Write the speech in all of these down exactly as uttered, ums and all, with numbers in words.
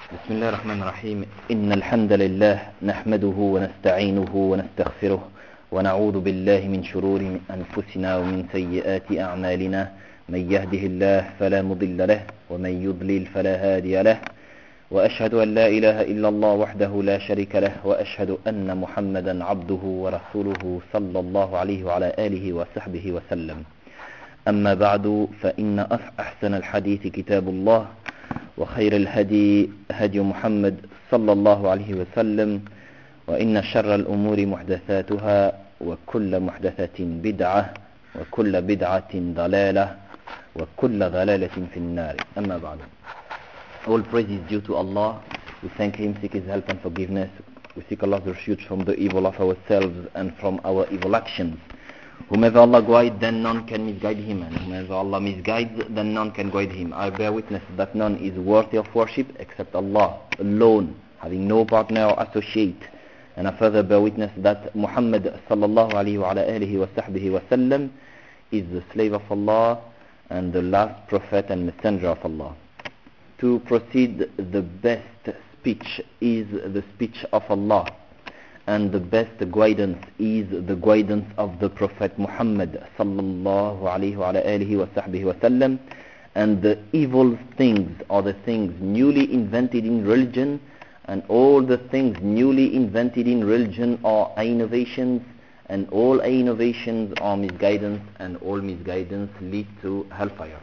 بسم الله الرحمن الرحيم إن الحمد لله نحمده ونستعينه ونستغفره ونعوذ بالله من شرور أنفسنا ومن سيئات أعمالنا من يهده الله فلا مضل له ومن يضلل فلا هادي له وأشهد أن لا إله إلا الله وحده لا شريك له وأشهد أن محمدا عبده ورسوله صلى الله عليه وعلى آله وصحبه وسلم. أما بعد فإن أحسن الحديث كتاب الله وخير الهدي هدي محمد صلى الله عليه وسلم وإن شر الأمور محدثاتها وكل محدثة بدعة وكل بدعة ضلالة وكل ضلالة في النار. أما بعد. All praise is due to Allah. We thank Him, seek His help and forgiveness. We seek Allah's refuge from the evil of ourselves and from our evil actions. Whomever Allah guides, then none can misguide him, and whomever Allah misguides, then none can guide him. I bear witness that none is worthy of worship except Allah alone, having no partner or associate. And I further bear witness that Muhammad sallallahu alayhi wa alihi wa sahbihi wa sallam is the slave of Allah and the last prophet and messenger of Allah. To proceed, the best speech is the speech of Allah, and the best guidance is the guidance of the Prophet Muhammad sallallahu alayhi wa alihi wa sahbihi wa sallam. And the evil things are the things newly invented in religion, and all the things newly invented in religion are innovations, and all innovations are misguidance, and all misguidance lead to hellfire.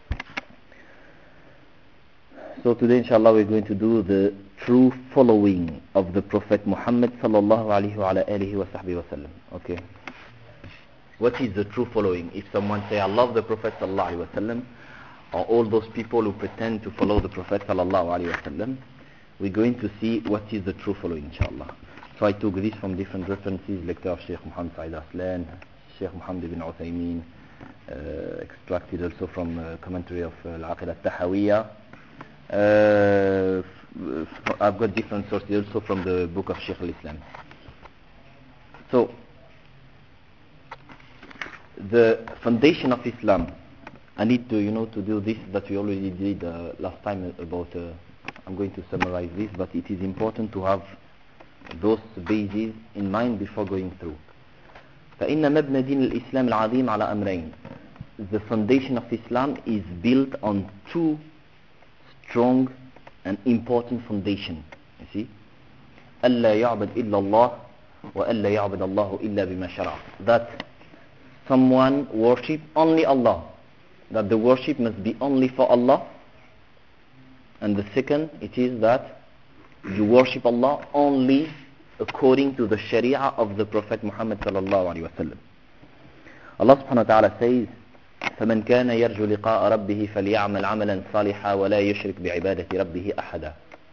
So today inshallah we're going to do the true following of the Prophet Muhammad sallallahu alayhi wa alihi wa sahbihi wa sallam. Okay. What is the true following? If someone say I love the Prophet sallallahu alayhi wa sallam, or all those people who pretend to follow the Prophet sallallahu alayhi wa sallam, we're going to see what is the true following inshallah. So I took this from different references, lecture of Sheikh Muhammad Sa'id Aslan, Sheikh Muhammad ibn Uthaymeen, uh, extracted also from uh, commentary of uh, Al-Aqidah Al-Tahawiyya. Uh, I've got different sources also from the book of Shaykh al-Islam. So, the foundation of Islam, I need to, you know, to do this that we already did uh, last time about, uh, I'm going to summarize this, but it is important to have those bases in mind before going through. فإن مبنى دين الإسلام العظيم على أمرين. The foundation of Islam is built on two strong and important foundation. You see, ألا يعبد إلا الله وألا يعبد الله إلا بما شرع. That someone worship only Allah, that the worship must be only for Allah. And the second, it is that you worship Allah only according to the Sharia of the Prophet Muhammad sallallahu alaihi wasallam. Allah subhanahu wa ta'ala says, فمن كان يرجو لقاء ربه فليعمل عملا صالحا ولا يشرك بعبادة ربه أحدا.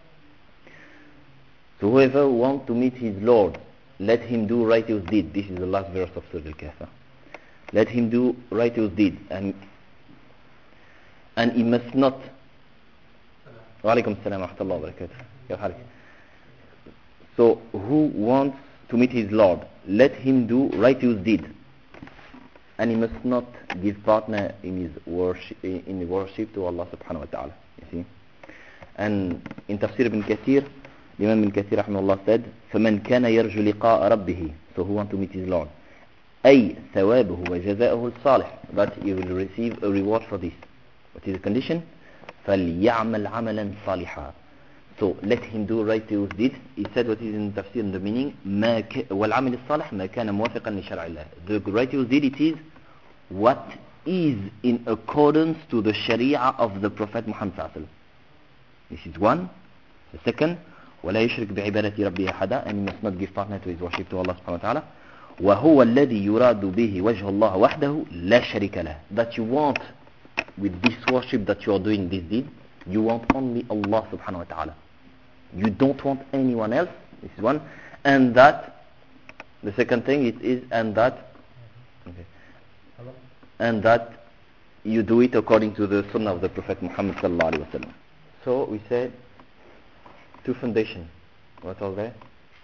So whoever wants to meet his Lord, let him do righteous deed. This is the last verse of Surah Al-Kahf. Let him do righteous deed, and and he must not. Wa alaikum assalam wa rahmatullahi wa barakatuh. So who wants to meet his Lord, let him do righteous deed, and he must not give partner in his worship, in the worship to Allah subhanahu wa ta'ala. You see? And in Tafsir ibn Kathir, Imam ibn Kathir rahimahullah said, فَمَنْ كَانَ يَرْجُ لِقَاءَ رَبِّهِ. So who want to meet his Lord? أي ثوابه وجزاؤه الصالح. That he will receive a reward for this. What is the condition? فَلْيَعْمَلْ عَمَلًا صَالِحًا. So let him do righteous deeds. He said what is in Tafsir, in the meaning, ما ك... وَالْعَمِلِ الصَّالِح مَا كَانَ مُوَافِقًا لِشَرْعِ اللَّهِ. The righteous deed, it is what is in accordance to the Sharia of the Prophet Muhammad sallallahu alaihi wasallam. This is one. The second, ولا يشرك بعبادة ربه أحدا, and he must not give partner to his worship to Allah subhanahu wa ta'ala. وهو الذي يراد به وجه الله وحده لا شريك له. That you want, with this worship that you are doing this deed, you want only Allah subhanahu wa ta'ala. You don't want anyone else. This is one. And that, the second thing it is, and that, okay, and that you do it according to the sunnah of the Prophet Muhammad sallallahu alaihi wasallam. So we said two foundations. What are they?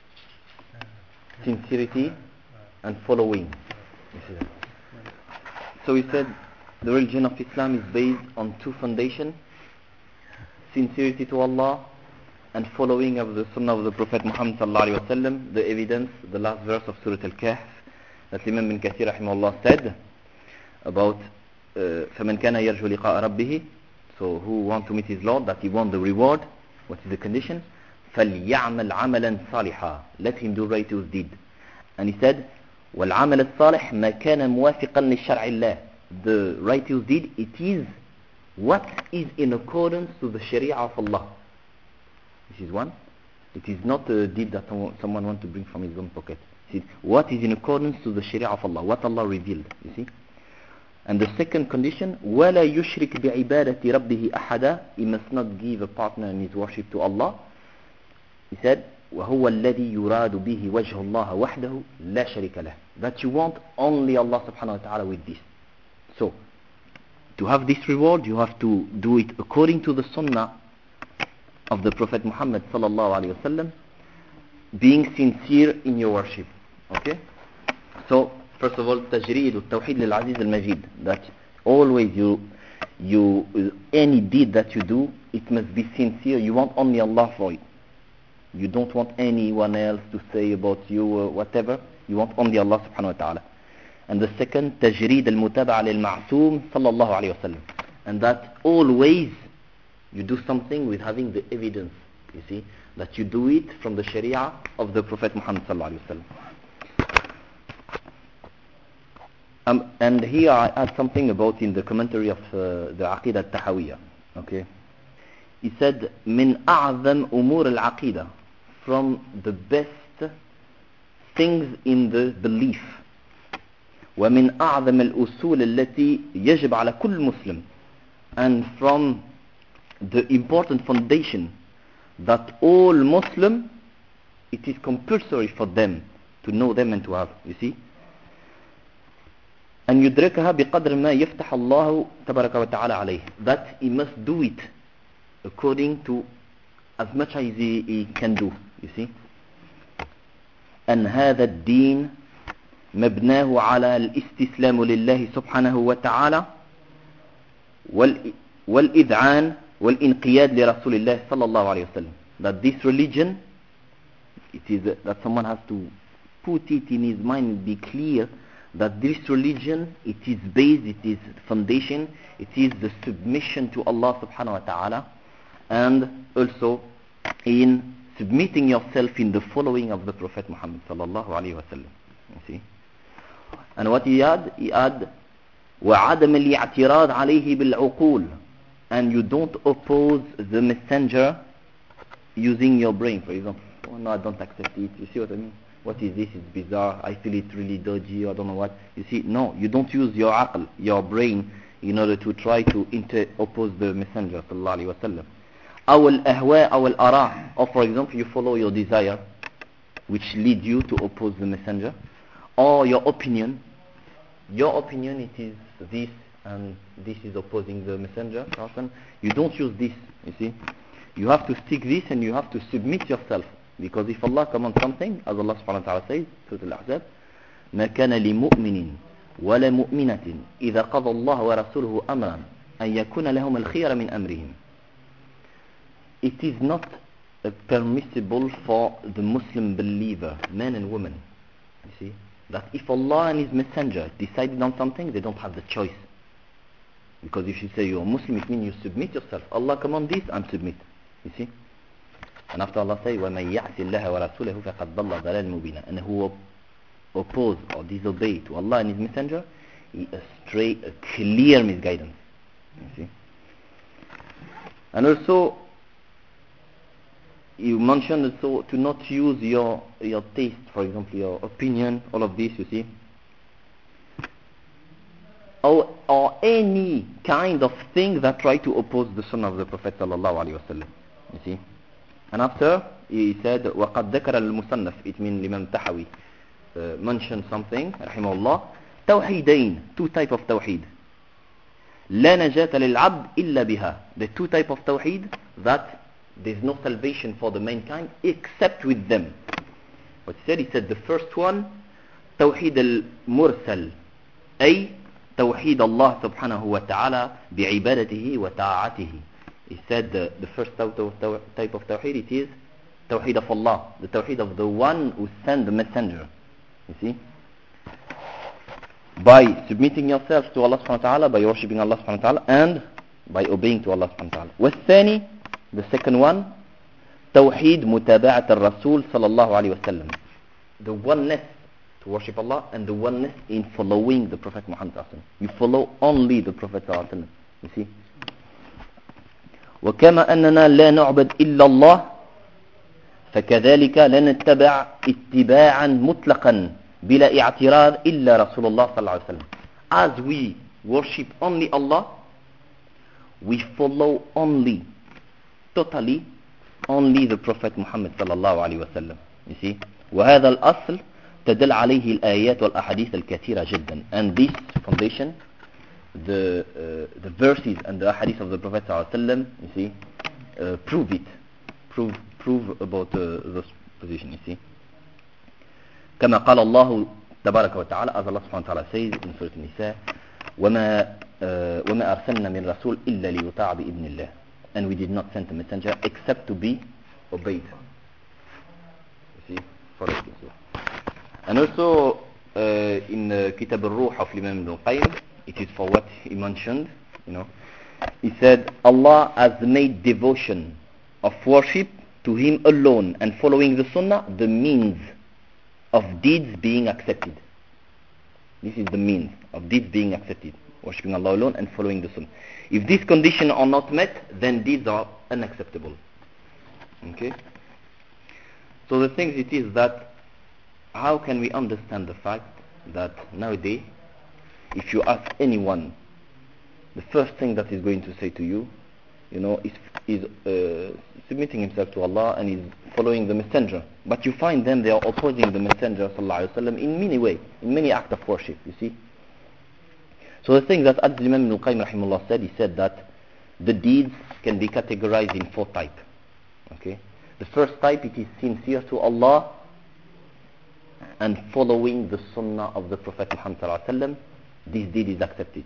Sincerity and following. So we said the religion of Islam is based on two foundations: sincerity to Allah and following of the Sunnah of the Prophet Muhammad sallallahu alaihi wasallam, the evidence, the last verse of Surah Al-Kahf that Imam bin Kathir rahimahullah said about uh, فَمَنْ كَانَ يَرْجُو لِقَاءَ رَبِّهِ, so who want to meet his Lord, that he want the reward, what is the condition? فَلْيَعْمَلْ عَمَلًا صَالِحًا, let him do righteous deed. And he said وَالْعَمَلَ الصَّالِحِ مَا كَانَ مُوَافِقًا لِلشَّرْعِ اللَّهِ, the righteous deed, it is what is in accordance to the Sharia of Allah. This is one. It is not a deed that someone wants to bring from his own pocket. See, what is in accordance to the Sharia of Allah, what Allah revealed, you see. And the second condition, وَلَا يُشْرِكْ بِعِبَادَةِ رَبِّهِ أَحَدًا, he must not give a partner in his worship to Allah. He said وَهُوَ الَّذِي يُرَادُ بِهِ وَجْهُ اللَّهَ وَحْدَهُ لَا شَرِيكَ لَهُ, that you want only Allah subhanahu wa ta'ala with this. So to have this reward, you have to do it according to the Sunnah of the Prophet Muhammad sallallahu alaihi wasallam, being sincere in your worship. Okay? So first of all, tajreed al-tawheed lil-aziz al-majid, that always you you any deed that you do, it must be sincere. You want only Allah for it. You don't want anyone else to say about you or whatever. You want only Allah subhanahu wa ta'ala. And the second, tajreed al-mutaba'a lil-ma'soom sallallahu alayhi wa sallam, and that always you do something with having the evidence, you see, that you do it from the Sharia of the Prophet Muhammad sallallahu alayhi wa sallam. Um, and here I add something about in the commentary of uh, the Aqidah al-Tahawiyya. Okay, he said min a'zam umur al-aqidah, from the best things in the belief, ومن أعظم الأصول التي يجب على كل مسلم, and from the important foundation that all Muslim, it is compulsory for them to know them and to have, you see, أن يدركها بقدر ما يفتح الله تبارك وتعالى عليه, that he must do it according to as much as he, he can do, you see. أن هذا الدين مبناه على الاستسلام لله سبحانه وتعالى والإذعان والإنقياد لرسول الله صلى الله عليه وسلم, that this religion, it is uh, that someone has to put it in his mind and be clear that this religion, it is based, it is foundation, it is the submission to Allah subhanahu wa ta'ala, and also in submitting yourself in the following of the Prophet Muhammad sallallahu alayhi wa sallam, you see. And what he had, he had وَعَدَمَ الْاعْتِرَاض عَلَيْهِ بِالْعُقُولِ, and you don't oppose the messenger using your brain, for example. Oh no, I don't accept it. You see what I mean? What is this? It's bizarre. I feel it really dodgy. I don't know what. You see, no, you don't use your aql, your brain, in order to try to inter- oppose the messenger sallallahu alayhi wa sallam. أو الأهواء أو الآراء, or for example, you follow your desire, which lead you to oppose the messenger, or your opinion. Your opinion, it is this, and this is opposing the messenger. You don't use this, you see. You have to stick this, and you have to submit yourself, because if Allah commands something, as Allah subhanahu wa ta'ala says, Surah Al-Ahzab, ما كان لمؤمن ولا مؤمنة إذا قضى الله ورسوله أمرا أن يكون لهم الخير من أمرهم. It is not uh, permissible for the Muslim believer, men and women, you see, that if Allah and His Messenger decided on something, they don't have the choice. Because if you say you're a Muslim, it means you submit yourself. Allah command this, and submit. You see? And after Allah says, وَمَنْ يَعْسِ اللَّهَ وَرَسُولَهُ فَقَدْ ضَلَّ ضَلَالًا مُبِينًا, and who oppose or disobey to Allah and His Messenger, he astray a clear misguidance. You see? And also, you mentioned also to not use your your taste, for example, your opinion, all of this, you see, or, or any kind of thing that try to oppose the Sunnah of the Prophet sallallahu alaihi wasallam, you see. And after he said, وَقَدْ ذَكَرَ الْمُصَنَّفِ, it means Imam Tahawi uh, mentioned something, rahimahullah, توحيدين, two type of tawheed. لا نجاة للعبد إلا بها, the two type of tawheed that there's no salvation for the mankind except with them. What he said, he said the first one, توحيد المرسل, أي توحيد الله سبحانه وتعالى بعبادته وطاعته, He said the, the first type of, type of Tawheed, it is Tawheed of Allah, the Tawheed of the one who sent the messenger. You see? By submitting yourself to Allah subhanahu wa ta'ala, by worshipping Allah subhanahu wa ta'ala, and by obeying to Allah subhanahu wa ta'ala. والثاني, the second one, Tawheed متابعة الرسول صلى الله عليه وسلم. The oneness to worship Allah and the oneness in following the Prophet Muhammad sallallahu alaihi wasallam. You follow only the Prophet sallallahu alaihi wasallam. You see? وكما أننا لا نعبد إلا الله فكذلك لا نتبع اتباعا مطلقا بلا اعتراض إلا رسول الله صلى الله عليه وسلم. As we worship only Allah, we follow only, totally, only the Prophet Muhammad صلى الله عليه وسلم. You see? وهذا الأصل تدل عليه الآيات والأحاديث الكثيرة جدا. And this foundation, the uh, the verses and the hadith of the Prophet ﷺ, you see, uh, prove it, prove prove about uh, this position. You see, كما قال الله تبارك وتعالى, as Allah subhanahu wa ta'ala says in Surah An-Nisa, وما uh, وما أرسلنا من رسول إلا ليطاع بإذن الله. And we did not send a messenger except to be obeyed. You see, follow this. And also uh, in uh, Kitab al-Ruh of Imam Ibn al-Qayyim, it is for what he mentioned, you know. He said, Allah has made devotion of worship to Him alone and following the Sunnah the means of deeds being accepted. This is the means of deeds being accepted. Worshipping Allah alone and following the Sunnah. If these conditions are not met, then deeds are unacceptable. Okay? So the thing it is that, how can we understand the fact that nowadays, if you ask anyone, the first thing that he's going to say to you, you know, is, is uh, submitting himself to Allah and is following the messenger. But you find them, they are opposing the messenger sallallahu alaihi wasallam in many ways, in many acts of worship, you see. So the thing that Imam Ibn al-Qayyim rahimahullah said, he said that the deeds can be categorized in four types. Okay? The first type, it is sincere to Allah and following the sunnah of the Prophet Muhammad sallallahu alaihi wasallam. This deed is accepted.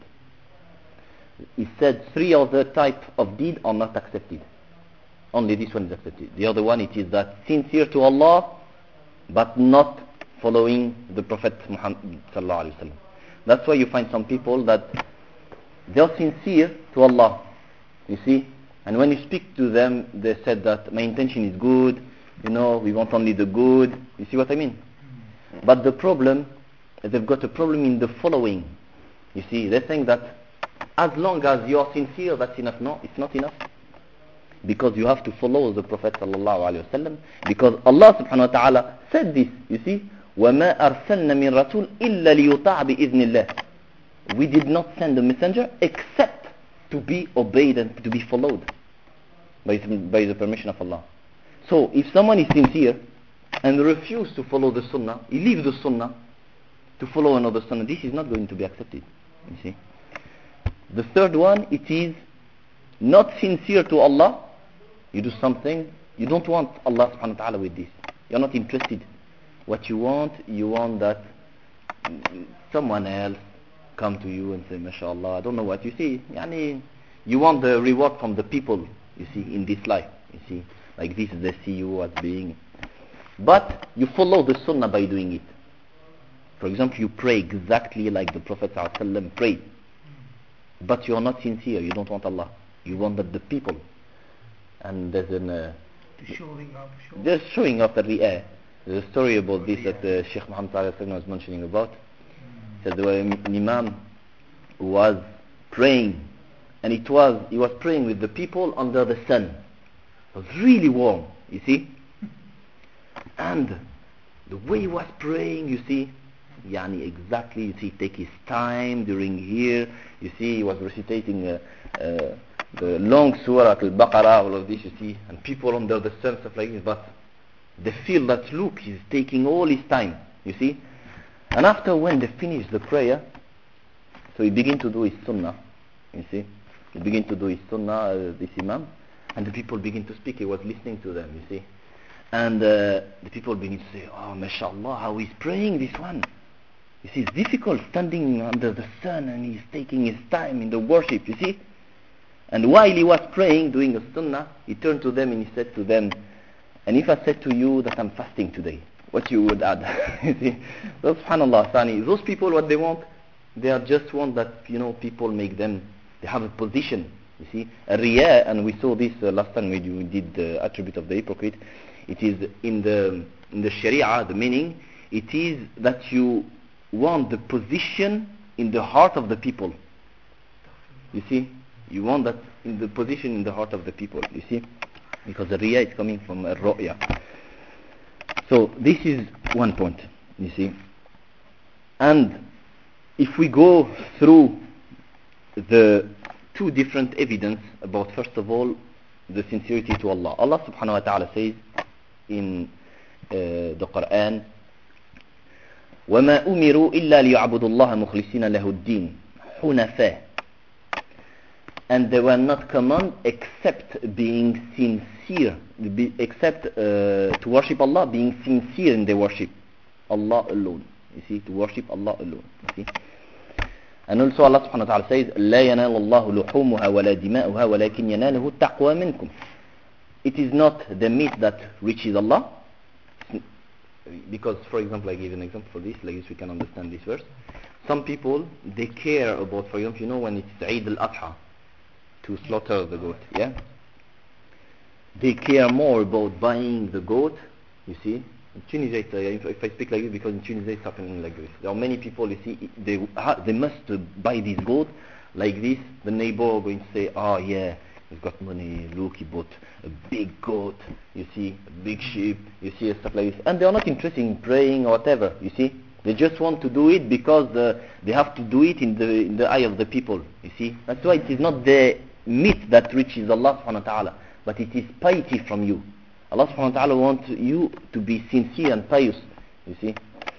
He said three other types of deed are not accepted. Only this one is accepted. The other one, it is that sincere to Allah but not following the Prophet Muhammad sallallahu alaihi wasallam. That's why you find some people that they are sincere to Allah, you see, and when you speak to them, they said that my intention is good, you know, we want only the good. You see what I mean? But the problem, they've got a problem in the following. You see, they think that as long as you are sincere, that's enough. No, it's not enough. Because you have to follow the Prophet sallallahu alaihi wasallam. Because Allah subhanahu wa ta'ala said this, you see, وَمَا أَرْسَلْنَا مِن رَسُولٍ إِلَّا لِيُطَاعَ بِإِذْنِ اللَّهِ. We did not send a messenger except to be obeyed and to be followed by, by the permission of Allah. So if someone is sincere and refuses to follow the sunnah, he leaves the sunnah to follow another sunnah, this is not going to be accepted. You see. The third one, it is not sincere to Allah. You do something, you don't want Allah subhanahu wa ta'ala with this. You're not interested. What you want, you want that someone else come to you and say, MashaAllah, I don't know what you see. Yani, you want the reward from the people, you see, in this life. You see, like this they see you as being. But you follow the sunnah by doing it. For example, you pray exactly like the Prophet ﷺ prayed. But you are not sincere, you don't want Allah. You want that the people. And there's an... Uh, showing up. Showing just showing up that we are. There's a story about this that uh, Sheikh Muhammad ﷺ was mentioning about. He said there was an imam who was praying. And it was, he was praying with the people under the sun. It was really warm, you see. And the way he was praying, you see, Yani exactly, you see, take his time during here. You see, he was recitating uh, uh, the long surah Al-Baqarah, all of this, you see, and people under the sun, stuff like this, but they feel that, look, he's taking all his time, you see. And after when they finish the prayer, so he begin to do his sunnah, you see. He begin to do his sunnah, uh, this imam, and the people begin to speak. He was listening to them, you see. And uh, the people begin to say, oh, mashallah, how he's praying this one. You see, it's difficult standing under the sun and he's taking his time in the worship, you see. And while he was praying, doing a sunnah, he turned to them and he said to them, and if I said to you that I'm fasting today, what you would add? You see? So, subhanallah, Sani, those people, what they want, they are just want that, you know, people make them, they have a position, you see. A riyah, and we saw this uh, last time when we did the attribute of the hypocrite, it is in the, in the Sharia, the meaning, it is that you want the position in the heart of the people. You see? You want that in the position in the heart of the people, you see? Because the riyah is coming from a ru'ya. So this is one point, you see. And if we go through the two different evidence about, first of all, the sincerity to Allah. Allah subhanahu wa ta'ala says in uh, the Quran, وَمَا أُمِرُوا إِلَّا لِيَعْبُدُوا اللَّهَ مُخْلِصِينَ لَهُ الدِّينَ حُنَفَاءَ. And they were not commanded except being sincere, be, except uh, to worship Allah, being sincere in their worship. Allah alone. You see, to worship Allah alone. You see. And also Allah subhanahu wa ta'ala says, لا ينال الله لحومها ولا دماؤها ولكن يناله التقوى منكم. It is not the meat that reaches Allah. Because, for example, I give an example for this, like this we can understand this verse. Some people, they care about, for example, you know when it's Eid al-Adha, to slaughter the goat, yeah? They care more about buying the goat, you see. In Tunisia, uh, if, if I speak like this, because in Tunisia it's happening like this. There are many people, you see, they ha they must uh, buy this goat like this. The neighbor are going to say, oh yeah, he's got money, look, he bought a big goat, you see, a big sheep, you see, stuff like this. And they are not interested in praying or whatever, you see. They just want to do it because uh, they have to do it in the, in the eye of the people, you see. That's why it is not the meat that reaches Allah subhanahu wa ta'ala, but it is piety from you. Allah subhanahu wa ta'ala wants you to be sincere and pious, you see.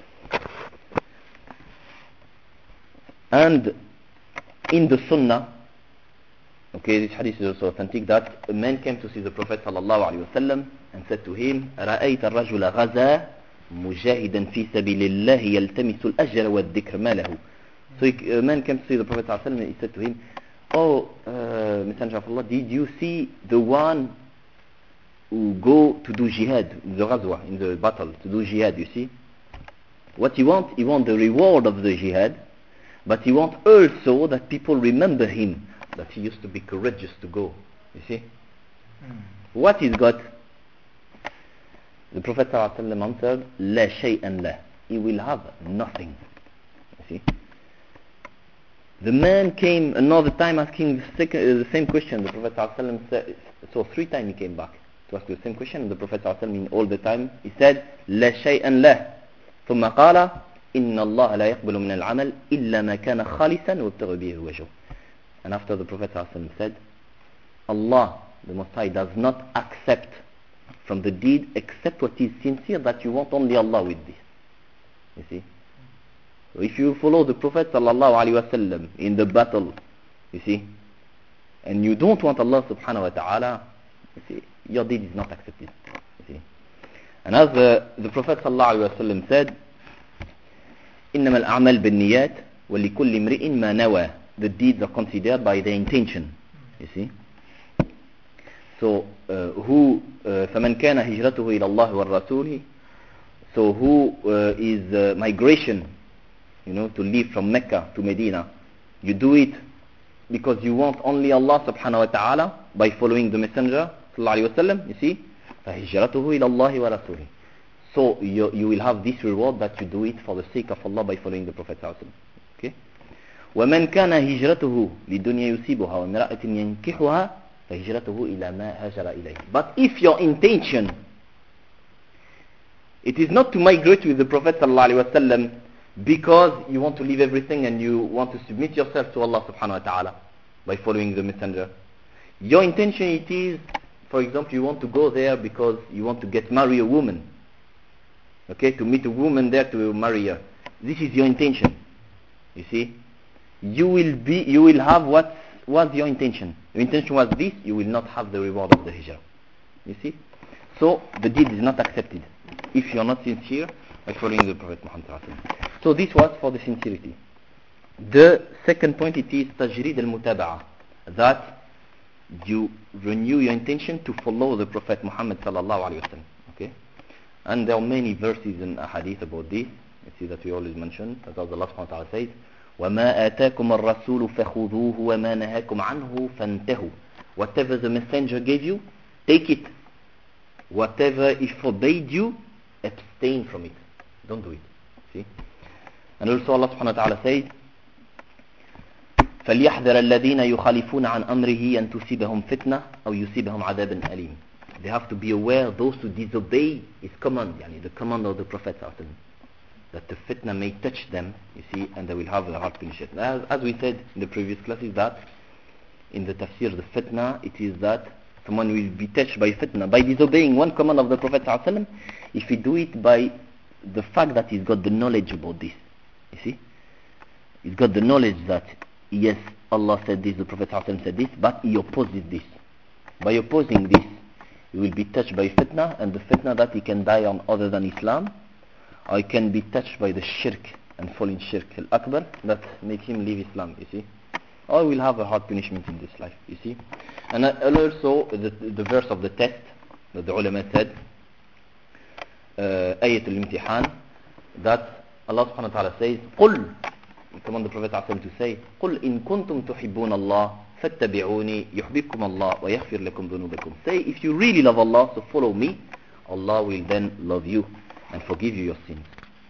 And in the sunnah, okay, this hadith is also authentic, that a man came to see the Prophet sallallahu alaihi wasallam and said to him, رَأَيْتَ الرَّجُلَ غَزَى مُجَاهِدًا فِي سَبِيلِ اللَّهِ يَلْتَمِسُ الْأَجْرَ وَالذِّكْرَ مَا لَهُ. So he, a man came to see the Prophet sallallahu alaihi wasallam and he said to him, oh, uh, Messenger of Allah, did you see the one who go to do jihad, in the ghazwa, in the battle, to do jihad, you see? What he wants, he wants the reward of the jihad, but he wants also that people remember him, that he used to be courageous to go, you see? Mm. What he's got? The Prophet ﷺ answered, لا شيئا له. He will have nothing, you see? The man came another time asking the, second, uh, the same question. The Prophet ﷺ said, so three times he came back to ask the same question. The Prophet ﷺ in all the time, he said, لا شيئا له. ثم قال, إن الله لا يقبل من العمل إلا ما كان خالصا وابتغى به وجهه. And after the Prophet ﷺ said, Allah, the Most High, does not accept from the deed except what is sincere, that you want only Allah with this. You see? So if you follow the Prophet sallallahu alaihi wasallam in the battle, you see, and you don't want Allah subhanahu wa ta'ala, you see, your deed is not accepted. You see. And as uh, the Prophet sallallahu alaihi wasallam said, إنما الأعمال بالنيات ولكل امرئ ما نوى. The deeds are considered by the intention. You see. So uh, who uh, فمن كان هجرته إلى الله والرسول. So who uh, is uh, migration, you know, to leave from Mecca to Medina, you do it because you want only Allah subhanahu wa ta'ala by following the Messenger sallallahu alaihi wasallam, you see, فَهِجْرَتُهُ إِلَى اللَّهِ وَرَسُولِهِ. So you, you will have this reward that you do it for the sake of Allah by following the Prophet sallallahu alaihi wasallam. Okay? وَمَنْ كَانَ هِجْرَتُهُ لِدُنْيَا يُصِيبُهَا وَامْرَأَةٍ يَنْكِحُهَا فَهِجْرَتُهُ إِلَى مَا هَاجَرَ إِلَيْهِ. But if your intention, it is not to migrate with the Prophet sallallahu alaihi wasallam because you want to leave everything and you want to submit yourself to Allah subhanahu wa ta'ala by following the Messenger. Your intention, it is, for example, you want to go there because you want to get marry a woman. Okay, to meet a woman there to marry her. This is your intention. You see, you will be, you will have what was your intention. Your intention was this, you will not have the reward of the hijrah. You see, so the deed is not accepted if you are not sincere by following the Prophet Muhammad sallallahu alaihi wasallam. So this was for the sincerity. The second point, it is tajrid al-mutaba'ah, that you renew your intention to follow the Prophet Muhammad sallallahu alaihi wasallam. Okay, and there are many verses in hadith about this. You see that we always mention that Allah subhanahu wa ta'ala says, وَمَا آتَاكُمَ الرَّسُولُ فَخُذُوهُ وَمَا نَهَاكُمْ عَنْهُ فَانْتَهُوا. Whatever the messenger gave you, take it. Whatever he forbade you, abstain from it. Don't do it. See? And also Allah subhanahu wa ta'ala says, فَلْيَحْذَرَ الَّذِينَ يُخَالِفُونَ عَنْ أَمْرِهِ أَنْ تُصِيبَهُمْ فِتْنَةٌ أَوْ يُصِيبَهُمْ عَذَابٌ أَلِيمٌ. They have to be aware, those who disobey his command, yani the command of the Prophet sallallahu alaihi wasallam, that the fitna may touch them, you see, and they will have a hard punishment. As, as we said in the previous classes, that in the tafsir, the fitna, it is that someone will be touched by fitna by disobeying one command of the Prophet ﷺ, if he do it by the fact that he's got the knowledge about this. You see, he's got the knowledge that yes, Allah said this, the Prophet ﷺ said this, but he opposes this. By opposing this, he will be touched by fitna, and the fitna that he can die on other than Islam, or he can be touched by the shirk and fall in shirk al-akbar that make him leave Islam, you see, or will have a hard punishment in this life, you see. And also the, the verse of the test that the ulama said, uh, ayat al-imtihan, that Allah subhanahu wa ta'ala says, قُلْ, he command the Prophet to say, قُلْ إِن كُنْتُمْ تُحِبُّونَ اللَّهِ فَاتَّبِعُونِي يُحْبِبْكُمَ اللَّهُ وَيَغْفِرْ لَكُمْ ذُنُوبَكُمْ. Say, if you really love Allah, so follow me, Allah will then love you and forgive you your sins.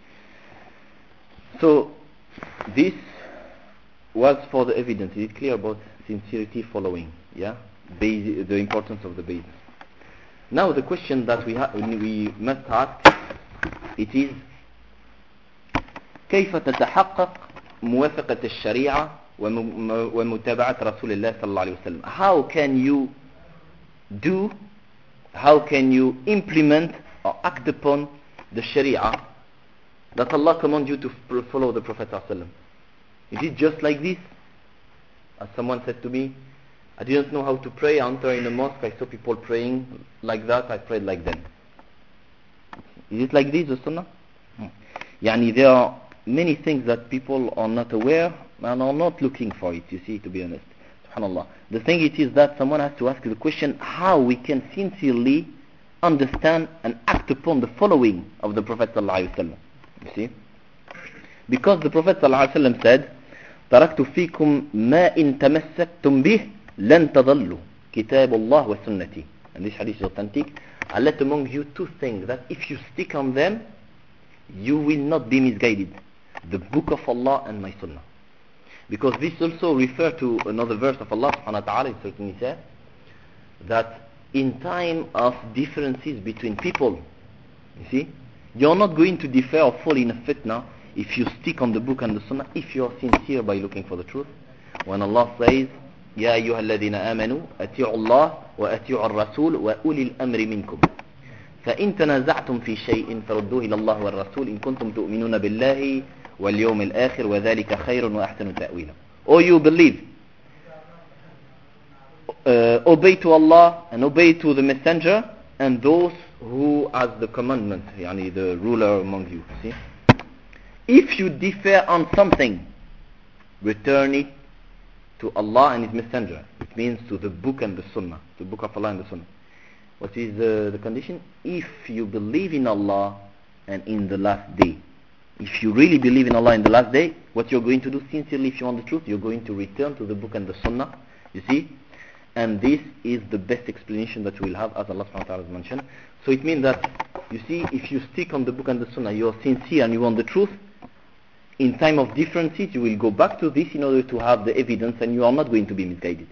So this was for the evidence. Is it clear about sincerity following? Yeah, Basi- the importance of the basis. Now the question that we ha- we must ask, it is كيف تتحقق موافقة الشريعة ومتابعة رسول الله صلى الله عليه وسلم? How can you do? How can you implement or act upon the Sharia that Allah commands you to f- follow the Prophet ﷺ? Is it just like this? As someone said to me, I didn't know how to pray. I entered in a mosque, I saw people praying like that, I prayed like them. Is it like this, the Sunnah? Hmm. Yani there are many things that people are not aware and are not looking for it, you see, to be honest. SubhanAllah. The thing it is that someone has to ask the question how we can sincerely understand and act upon the following of the Prophet ﷺ. You see? Because the Prophet ﷺ said, تَرَكْتُ فِيكُمْ مَا إِن تَمَسَّكْتُمْ بِهِ لَن تَضَلُّوا كِتَابُ اللَّهِ وَسُنَّتِي. And this hadith is authentic. I let among you two things that if you stick on them, you will not be misguided. The book of Allah and my sunnah. Because this also refers to another verse of Allah subhanahu wa ta'ala in Surah Nisa, that in time of differences between people, you see, you're not going to differ or fall in a fitna if you stick on the book and the sunnah, if you're sincere by looking for the truth. When Allah says, يا أيها الذين آمنوا أطيعوا الله وأطيعوا الرسول وأولي الأمر منكم فإن تنازعتم في شيء فردوه إلى الله والرسول إن كنتم تؤمنون بالله واليوم الآخر وذلك خير وأحسن تأويلا. Or you believe, uh, obey to Allah and obey to the messenger and those who has the commandment, yani the ruler among you. See, if you differ on something, return it to Allah and His messenger. It means to the book and the sunnah, the book of Allah and the sunnah. What is uh, the condition? If you believe in Allah and in the last day. If you really believe in Allah in the last day, what you're going to do sincerely, if you want the truth, you're going to return to the book and the sunnah. You see? And this is the best explanation that we'll have, as Allah subhanahu wa ta'ala has mentioned. So it means that, you see, if you stick on the book and the sunnah, you're sincere and you want the truth, in time of differences, you will go back to this in order to have the evidence and you are not going to be misguided.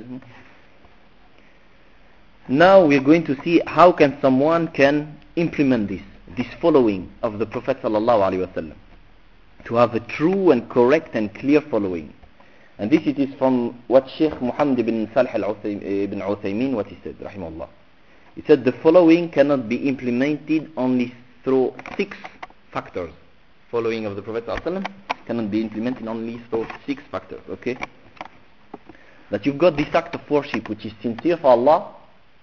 Now we're going to see how can someone can implement this, this following of the Prophet sallallahu alaihi wasallam, to have a true and correct and clear following. And this it is from what Sheikh Muhammad ibn Salih ibn Uthaymeen, what he said, rahimahullah. He said the following cannot be implemented only through six factors. Following of the Prophet ﷺ cannot be implemented only through six factors, okay? That you've got this act of worship which is sincere for Allah.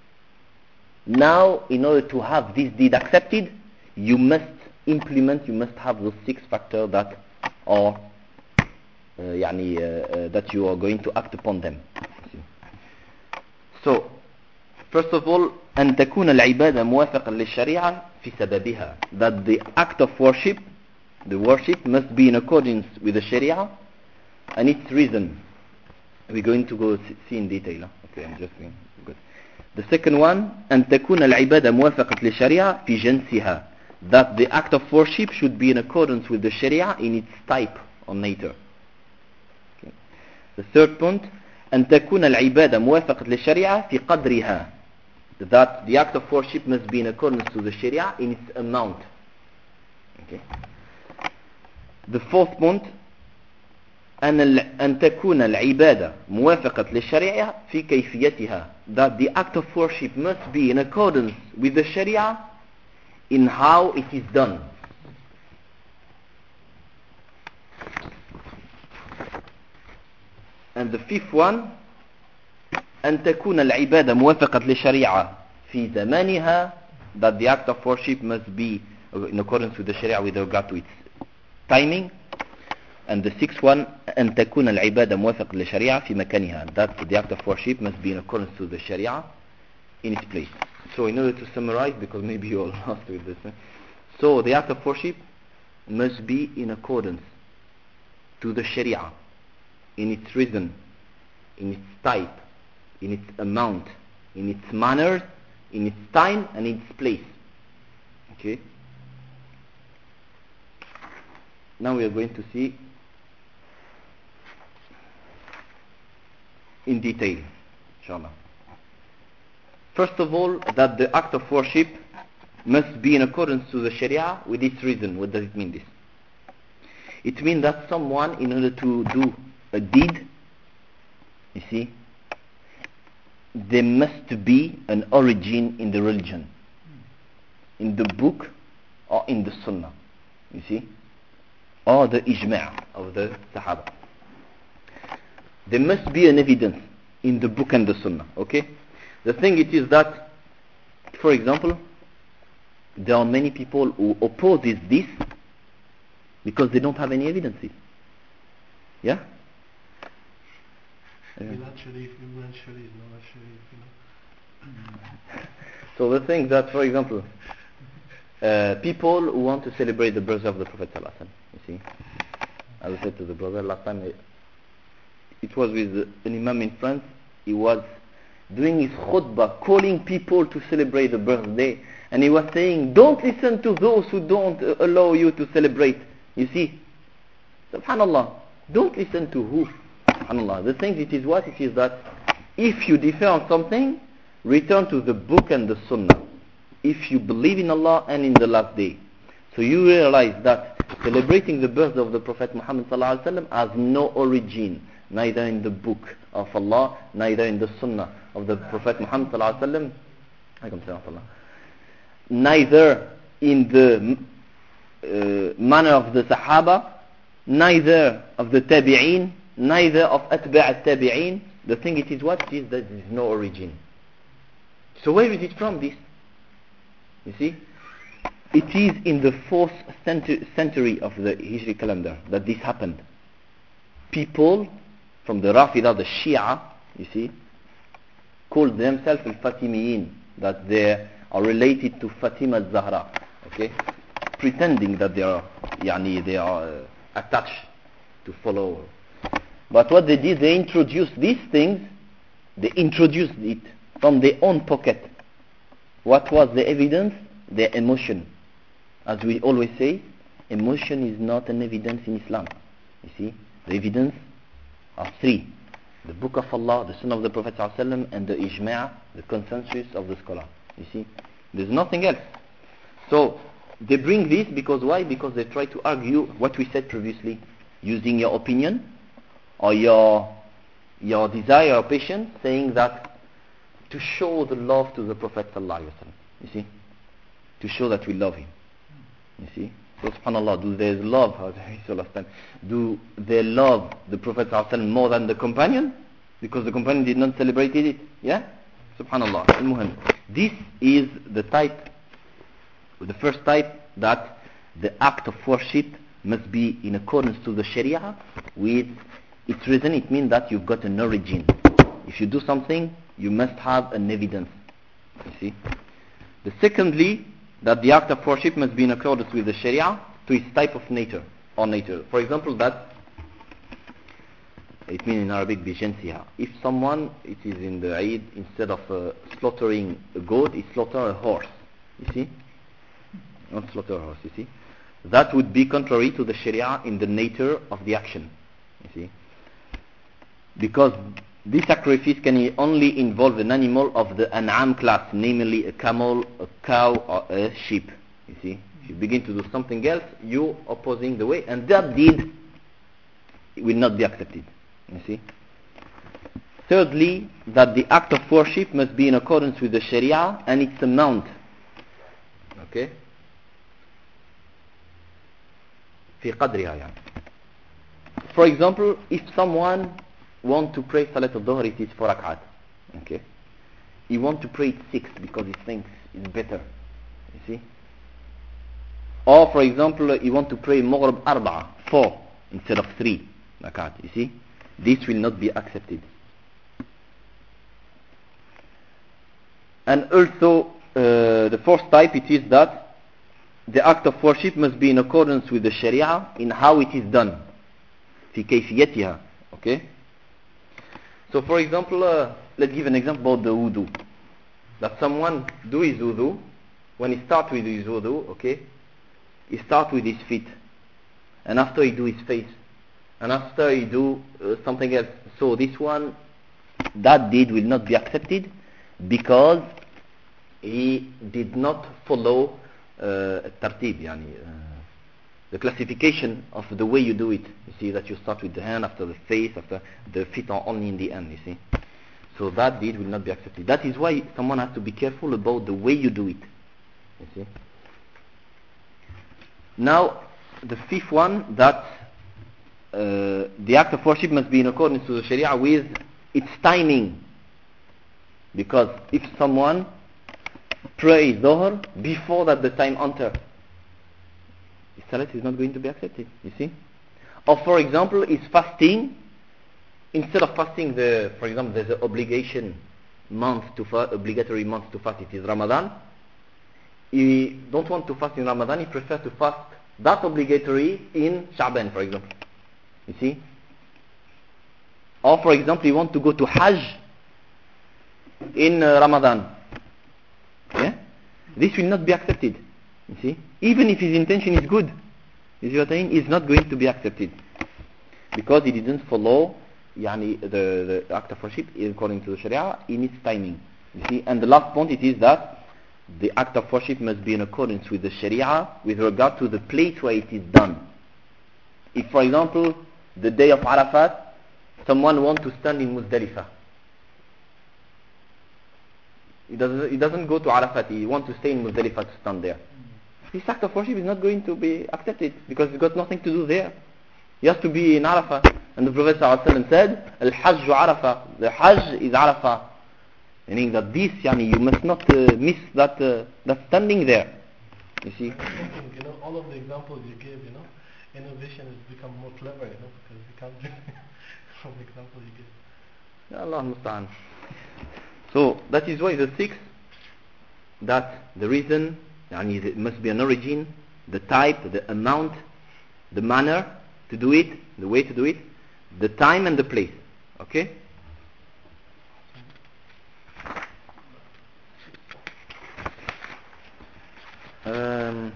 Now, in order to have this deed accepted, you must implement, you must have those six factors that are uh, يعني, uh, uh, that you are going to act upon them. So, first of all, أن تكون العبادة موافقة للشريعة في سببها. That the act of worship, the worship must be in accordance with the Sharia and its reason. We're going to go see in detail. Huh? Okay, I'm just going. Good. The second one, أن تكون العبادة موافقة للشريعة في جنسها. That the act of worship should be in accordance with the Sharia in its type or nature. Okay. The third point, أن تكون العبادة موافقة للشريعة في قدرها. That the act of worship must be in accordance to the Sharia in its amount. Okay. The fourth point, أن أن تكون العبادة موافقة للشريعة في كيفيتها. That the act of worship must be in accordance with the Sharia in how it is done. And the fifth one, أن تكون العبادة موافقة للشريعة في زمانها. That the act of worship must be in accordance with the Sharia with regard to its timing. And the sixth one, أن تكون العبادة موافقة للشريعة في مكانها. That the act of worship must be in accordance to the Sharia in its place. So in order to summarize, because maybe you all lost with this, eh? So the act of worship must be in accordance to the Sharia in its reason, in its type, in its amount, in its manners, in its time and in its place. Okay. Now we are going to see in detail, inshallah. First of all, that the act of worship must be in accordance to the Sharia with its reason. What does it mean this? It means that someone, in order to do a deed, you see, there must be an origin in the religion, in the book or in the Sunnah, you see, or the ijma' of the Sahaba. There must be an evidence in the book and the Sunnah, okay? The thing it is that, for example, there are many people who oppose this because they don't have any evidences. Yeah? Milad Sharif, Milad Sharif, Milad Sharif, you know. So the thing that, for example, uh, people who want to celebrate the birthday of the Prophet ﷺ, you see, as I said to the brother last time, it was with an imam in France. He was doing his khutbah, calling people to celebrate the birthday, and he was saying, don't listen to those who don't uh, allow you to celebrate. You see, subhanallah, don't listen to who? Subhanallah. The thing it is what it is that if you differ on something, return to the book and the Sunnah. If you believe in Allah and in the last day, so you realize that celebrating the birth of the Prophet Muhammad sallallahu alaihi wasallam has no origin, neither in the book of Allah, neither in the Sunnah of the Prophet Muhammad sallallahu alaihi wasallam, neither in the uh, manner of the Sahaba, neither of the Tabi'een, neither of Atba' al-Tabi'een. The thing it is what it is that there is no origin. So where is it from this? You see, it is in the fourth century of the Hijri calendar that this happened. People from the Rafidah, the Shia, you see, called themselves al-Fatimiyin, that they are related to Fatima al-Zahra, okay, pretending that they are, yani, they are uh, attached to follow. But what they did, they introduced these things, they introduced it from their own pocket. What was the evidence? Their emotion. As we always say, emotion is not an evidence in Islam. You see, the evidence are three: the book of Allah, the Sunnah of the Prophet ﷺ, and the ijma', the consensus of the scholar. You see, there's nothing else. So they bring this because why? Because they try to argue what we said previously, using your opinion or your your desire or patience, saying that to show the love to the Prophet ﷺ. You see, to show that we love him. You see, so subhanallah, do they love do they love the Prophet ﷺ more than the companion? Because the companion did not celebrate it. Yeah, subhanallah. Al-Muhim. This is the type, the first type, that the act of worship must be in accordance to the Sharia with its reason. It means that you've got an origin. If you do something, you must have an evidence. You see. The secondly, that the act of worship must be in accordance with the Sharia to its type of nature or nature. For example, that it means in Arabic bijinsiha. If someone, it is in the Eid, instead of uh, slaughtering a goat, he slaughter a horse. You see? Not slaughter a horse, you see? That would be contrary to the Sharia in the nature of the action. You see? Because this sacrifice can only involve an animal of the an'am class, namely a camel, a cow, or a sheep. You see? If you begin to do something else, you opposing the way, and that deed will not be accepted. You see? Thirdly, that the act of worship must be in accordance with the Sharia and its amount. Okay? في قدرها يعني. For example, if someone want to pray Salat al-Dhuhr, it is four rak'at. Okay? He want to pray it six because he thinks it's better. You see? Or for example, he want to pray Maghrib arba'a, four instead of three rak'at. You see? This will not be accepted. And also, uh, the fourth type, it is that the act of worship must be in accordance with the Sharia in how it is done. في كيفيتها. Okay? So for example, uh, let's give an example about the wudu. That someone do his wudu, when he start with his wudu, okay, he start with his feet, and after he do his face, and after he do uh, something else. So this one, that deed will not be accepted because he did not follow uh, tartib, yani, uh, the classification of the way you do it. You see that you start with the hand, after the face, after the feet are only in the end, you see. So that deed will not be accepted. That is why someone has to be careful about the way you do it. You see. Now, the fifth one, that uh, the act of worship must be in accordance to the Sharia with its timing. Because if someone prays Dhuhr before that the time enter, his salat is not going to be accepted, you see. Or for example, is fasting, instead of fasting the, for example, there's an obligation month to fast, obligatory month to fast, it is Ramadan. He don't want to fast in Ramadan, he prefers to fast that obligatory in Sha'ban, for example. You see? Or for example, he want to go to Hajj in uh, Ramadan. Yeah? This will not be accepted. You see? Even if his intention is good, you see what I mean? It's not going to be accepted. Because he didn't follow yani, the, the act of worship according to the Sharia in its timing. You see? And the last point it is that the act of worship must be in accordance with the Sharia with regard to the place where it is done. If for example, the day of Arafat, someone wants to stand in Muzdalifah. He doesn't, he doesn't go to Arafat, he wants to stay in Muzdalifah to stand there. This act of worship is not going to be accepted because it's got nothing to do there. He has to be in Arafah. And the Prophet ﷺ said, Al-Hajj Arafah. The Hajj is Arafah. Meaning that this, yani, you must not uh, miss that, uh, that standing there. You see? I think, you know, all of the examples you give, you know, innovation has become more clever, you know, because we can't do from the example you give. Ya Allah musta'an. So that is why the sixth, that the reason, yani, it must be an origin, the type, the amount, the manner to do it, the way to do it, the time and the place. Okay? Um,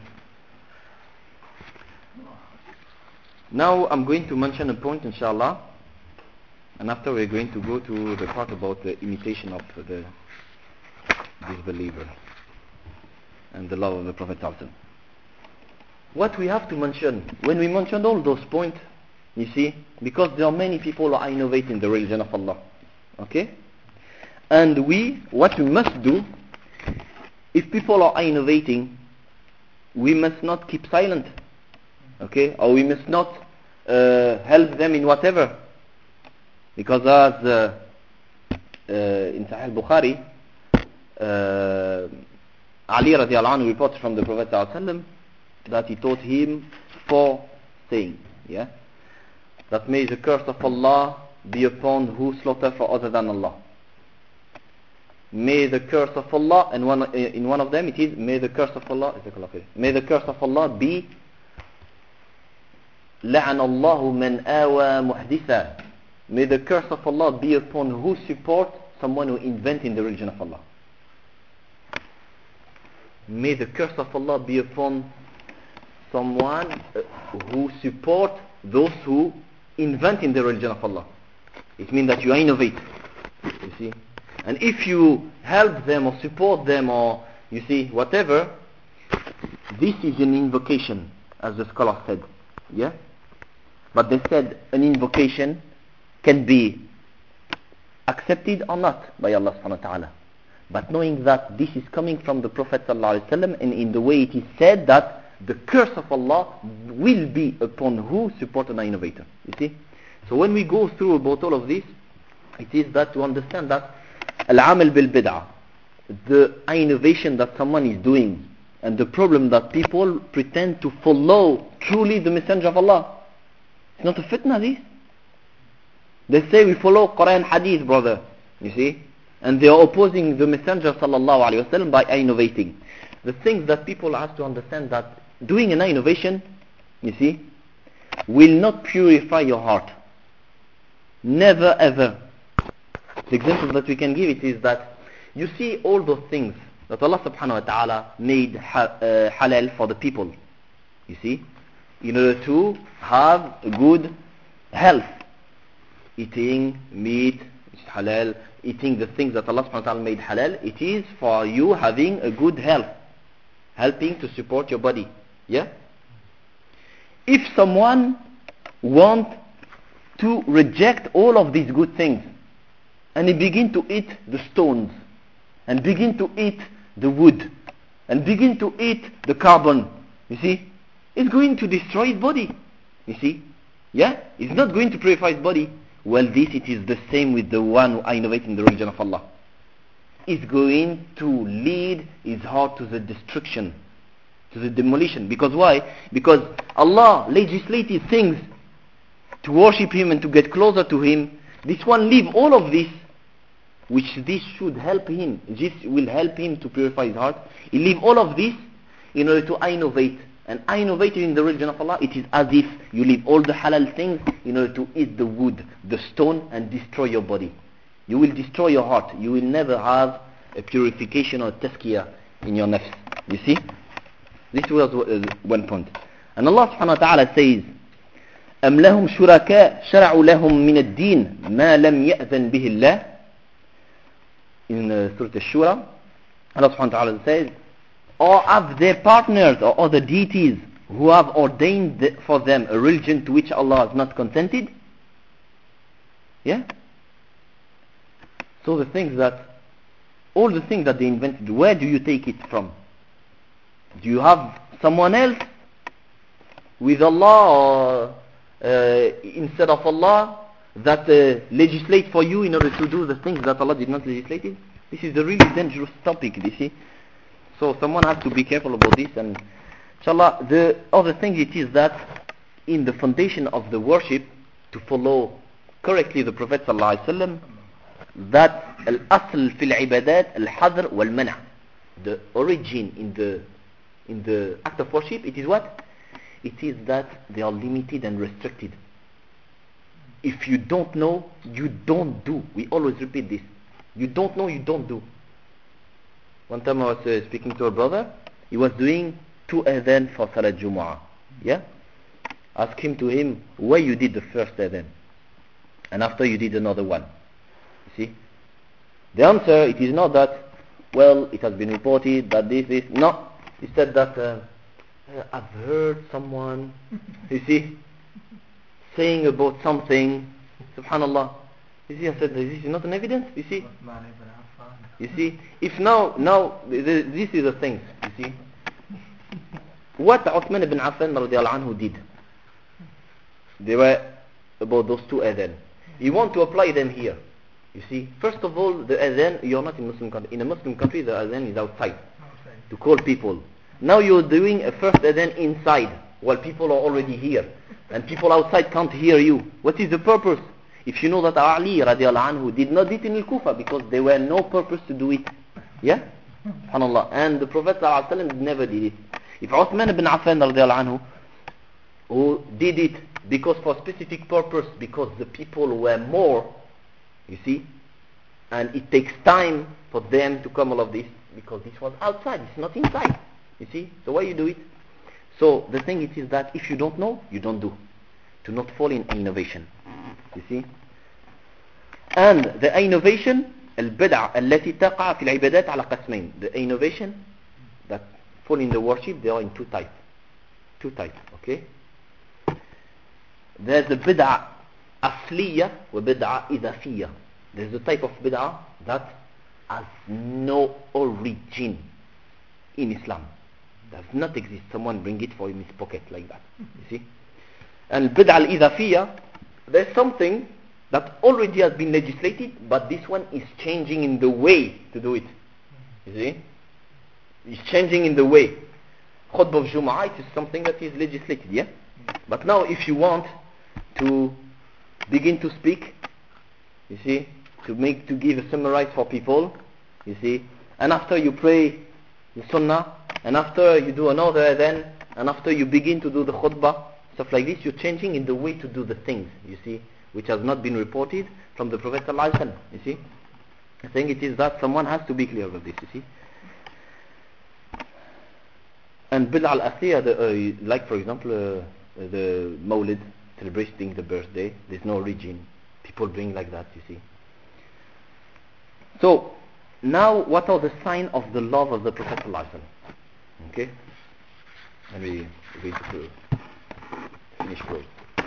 now I'm going to mention a point, inshallah, and after we're going to go to the part about the imitation of the disbeliever and the love of the Prophet ﷺ. What we have to mention, when we mentioned all those points, you see, because there are many people who are innovating the religion of Allah, okay? And we, what we must do, if people are innovating, we must not keep silent, okay? Or we must not uh, help them in whatever. Because as uh, uh, in Sahih Bukhari, uh, Ali radiallahu anhu reports from the Prophet ﷺ that he taught him four things, yeah? That may the curse of Allah be upon who slaughter for other than Allah. may the curse of Allah, and one, in one of them it is, may the curse of Allah, may the curse of Allah be لعن الله من آوى محدثا. May the curse of Allah be upon who support someone who invent in the religion of Allah. May the curse of Allah be upon someone who support those who invent in the religion of Allah. It means that you innovate, you see. And if you help them or support them or, you see, whatever, this is an invocation, as the scholar said. Yeah? But they said an invocation can be accepted or not by Allah subhanahu wa ta'ala. But knowing that this is coming from the Prophet sallallahu alaihi wasallam, and in the way it is said that the curse of Allah will be upon who support an innovator. You see? So when we go through about all of this, it is that to understand that al-amal bil bid'ah, the innovation that someone is doing, and the problem that people pretend to follow truly the Messenger of Allah. It's not a fitna, this. They say we follow Quran Hadith, brother. You see? And they are opposing the Messenger sallallahu alaihi wasallam by innovating. The things that people have to understand that doing an innovation, you see, will not purify your heart. Never ever. The example that we can give it is that you see all those things that Allah subhanahu wa ta'ala made ha- uh, halal for the people. You see? In order to have good health. Eating meat, halal, eating the things that Allah subhanahu wa ta'ala made halal, it is for you having a good health, helping to support your body. Yeah? If someone wants to reject all of these good things, and he begin to eat the stones, and begin to eat the wood, and begin to eat the carbon, you see, it's going to destroy his body. You see? Yeah? It's not going to purify his body. Well, this it is the same with the one who innovates in the religion of Allah. It's going to lead his heart to the destruction, to the demolition. Because why? Because Allah legislated things to worship Him and to get closer to Him. This one leave all of this, which this should help him. This will help him to purify his heart. He leave all of this in order to innovate. And innovating in the religion of Allah, it is as if you leave all the halal things in order to eat the wood, the stone, and destroy your body. You will destroy your heart. You will never have a purification or tazkiyah in your nafs. You see? This was one point. And Allah subhanahu wa ta'ala says, أَمْ لَهُمْ شُرَكَاء شَرَعُوا لَهُمْ مِنَ الدِّينِ مَا لَمْ يَأْذَنْ بِهِ اللَّهِ. In uh, Surah Al-Shura, Allah subhanahu wa ta'ala says, or have their partners or other deities who have ordained for them a religion to which Allah has not consented? Yeah? So the things that, all the things that they invented, where do you take it from? Do you have someone else with Allah or uh, instead of Allah that uh, legislate for you in order to do the things that Allah did not legislate? This is a really dangerous topic, you see. So someone has to be careful about this. And inshallah, the other thing it is that in the foundation of the worship, to follow correctly the Prophet sallallahu alaihi wasallam, that al-asl fil ibadat al-hadr wal-mana', the origin in the in the act of worship, it is what? It is that they are limited and restricted. If you don't know, you don't do. We always repeat this. You don't know, you don't do. One time I was uh, speaking to a brother. He was doing two adhan for Salat Jumu'ah. Yeah? Ask him to him why you did the first adhan, and after you did another one. You see? The answer, it is not that, well, it has been reported that this is. No. He said that, uh, I've heard someone, you see, saying about something. Subhanallah. You see, I said, this is not an evidence. You see? You see, if now, now, this is the thing, you see. What Uthman ibn Affan radiallahu anhu did, they were about those two adhan. You want to apply them here. You see, first of all, the adhan, you're not in Muslim country. In a Muslim country, the adhan is outside, outside. to call people. Now you're doing a first adhan inside, while people are already here. And people outside can't hear you. What is the purpose? If you know that Ali radiallahu anhu did not do it in Al-Kufa because there were no purpose to do it. Yeah? SubhanAllah. And the Prophet sallallahu alaihi wasallam never did it. If Uthman ibn Affan radiallahu anhu who did it because for specific purpose, because the people were more, you see, and it takes time for them to come all of this, because this was outside, it's not inside, you see. So why you do it? So the thing it is that if you don't know, you don't do. To not fall in innovation, you see. And the innovation, البدع التي تقع في العبادات على قسمين. The innovation that fall in the worship, they are in two types. Two types, okay? There's the bid'ah asliya wa bid'ah idafiyya. There's a type of bid'ah that has no origin in Islam. Does not exist. Someone bring it for in his pocket like that. You see? And bid'ah al-idafiyya, there's something that already has been legislated, but this one is changing in the way to do it. You see? It's changing in the way. Khutbah of Jum'ah, it is something that is legislated, yeah? But now if you want to begin to speak, you see, to make, to give a summarize for people, you see, and after you pray the sunnah, and after you do another adhan, and after you begin to do the khutbah, stuff like this, you're changing in the way to do the things, you see, which has not been reported from the Prophet sallallahu alaihi wasallam, you see. I think it is that someone has to be clear of this, you see. And bid'ah al-asliya, uh, like for example, uh, the Mawlid, celebrating the birthday, there's no origin. People bring like that, you see. So, now what are the signs of the love of the Prophet sallallahu alaihi wasallam? Okay? And we are going to finish close.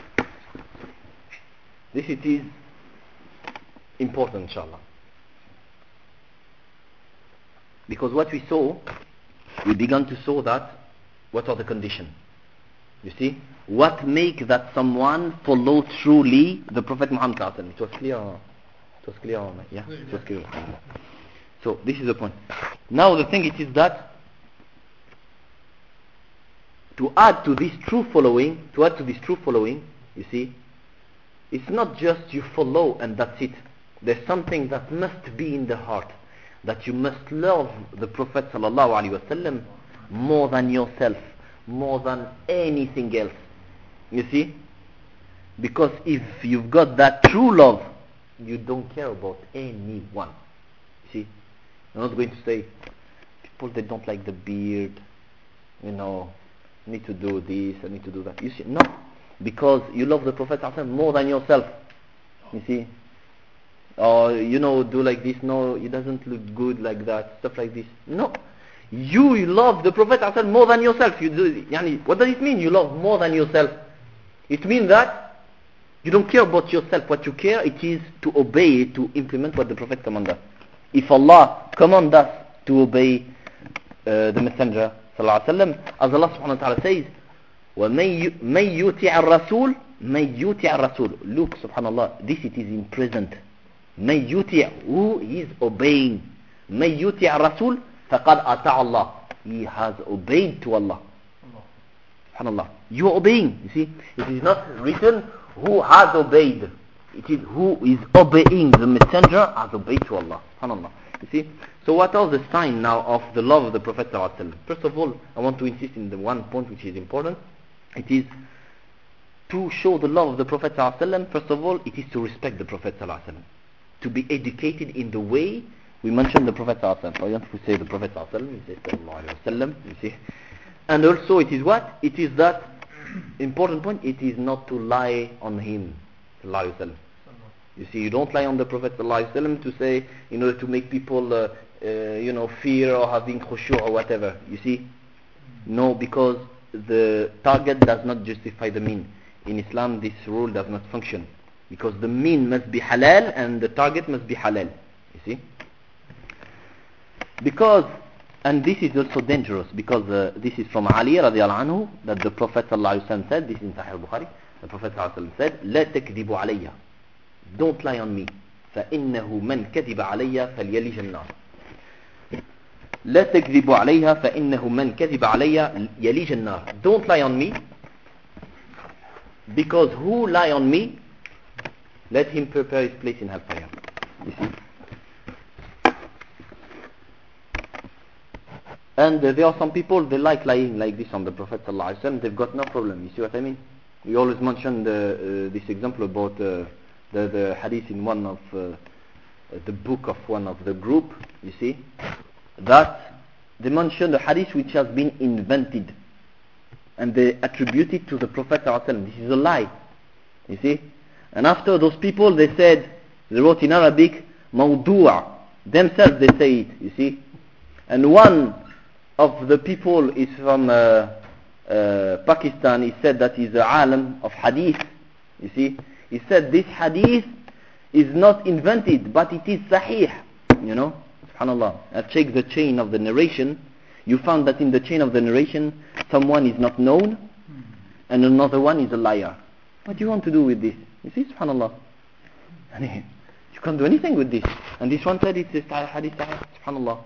This it is important, inshallah. Because what we saw, we began to saw that, what are the conditions? You see? What make that someone follow truly the Prophet Muhammad sallallahu alaihi wasallam? It was clear. It was clear. Yeah, it was clear. So, this is the point. Now the thing it is that, to add to this true following, to add to this true following, you see, it's not just you follow and that's it. There's something that must be in the heart, that you must love the Prophet sallallahu alaihi wasallam more than yourself, more than anything else. You see? Because if you've got that true love, you don't care about anyone. You see? You're not going to say, people they don't like the beard, you know, I need to do this, I need to do that. You see? No. Because you love the Prophet more than yourself. You see? Or, you know, do like this, no, it doesn't look good like that, stuff like this. No. You love the Prophet more than yourself. You do, yani, what does it mean, you love more than yourself? It means that you don't care about yourself. What you care, it is to obey, to implement what the Prophet commanded. If Allah commands us to obey uh, the Messenger, sallallahu alaihi wasallam, as Allah subhanahu wa ta'ala says, وَمَن يُطِعَ الرَّسُولِ مَن يُطِعَ الرَّسُولِ. Look, subhanallah, this it is in present. مَن يُطِعَ, who is obeying. مَن يُطِعَ الرَّسُولِ فَقَدْ أَطَاعَ اللَّهِ. He has obeyed to Allah. SubhanAllah. You are obeying. You see, it is not written who has obeyed. It is who is obeying. The messenger has obeyed to Allah. SubhanAllah. You see. So what are the signs now of the love of the Prophet sallallahu alaihi wasallam? First of all, I want to insist in the one point which is important. It is to show the love of the Prophet sallallahu alaihi wasallam. First of all, it is to respect the Prophet sallallahu alaihi wasallam. To be educated in the way we mentioned the Prophet sallallahu alaihi wasallam. For example, we say the Prophet sallallahu alaihi wasallam, we say sallallahu alaihi wasallam. You see. And also it is what? It is that important point, it is not to lie on him, sallallahu alaihi wasallam. You see, you don't lie on the Prophet sallallahu alaihi wasallam to say, in order to make people, uh, uh, you know, fear or having khushu' or whatever. You see? No, because the target does not justify the mean. In Islam, this rule does not function. Because the mean must be halal and the target must be halal. You see? Because, and this is also dangerous, because uh, this is from Ali radiallahu anhu, that the Prophet sallallahu alaihi wasallam said, this is in Sahih al-Bukhari, the Prophet sallallahu alaihi wasallam said, لا تكذبوا علي, don't lie on me, فإنه من كذب علي فليلج النار. لا تكذبوا عليها فإنه من كذب علي يلج النار. Don't lie on me, because who lie on me, let him prepare his place in hellfire. You see? And uh, there are some people, they like lying like this on the Prophet sallallahu alaihi wasallam. They've got no problem. You see what I mean? We always mention the, uh, this example about uh, the, the hadith in one of uh, the book of one of the group. You see that they mention the hadith which has been invented, and they attribute it to the Prophet sallallahu alaihi wasallam. This is a lie. You see? And after those people, they said, they wrote in Arabic, mawdu'a. Themselves they say it. You see? And one of the people is from uh, uh, Pakistan. He said that he's a alim of hadith. You see, he said this hadith is not invented, but it is sahih. You know, subhanallah. I checked the chain of the narration. You found that in the chain of the narration, someone is not known, and another one is a liar. What do you want to do with this? You see, subhanallah. You can't do anything with this. And this one said it's a hadith sahih. Subhanallah.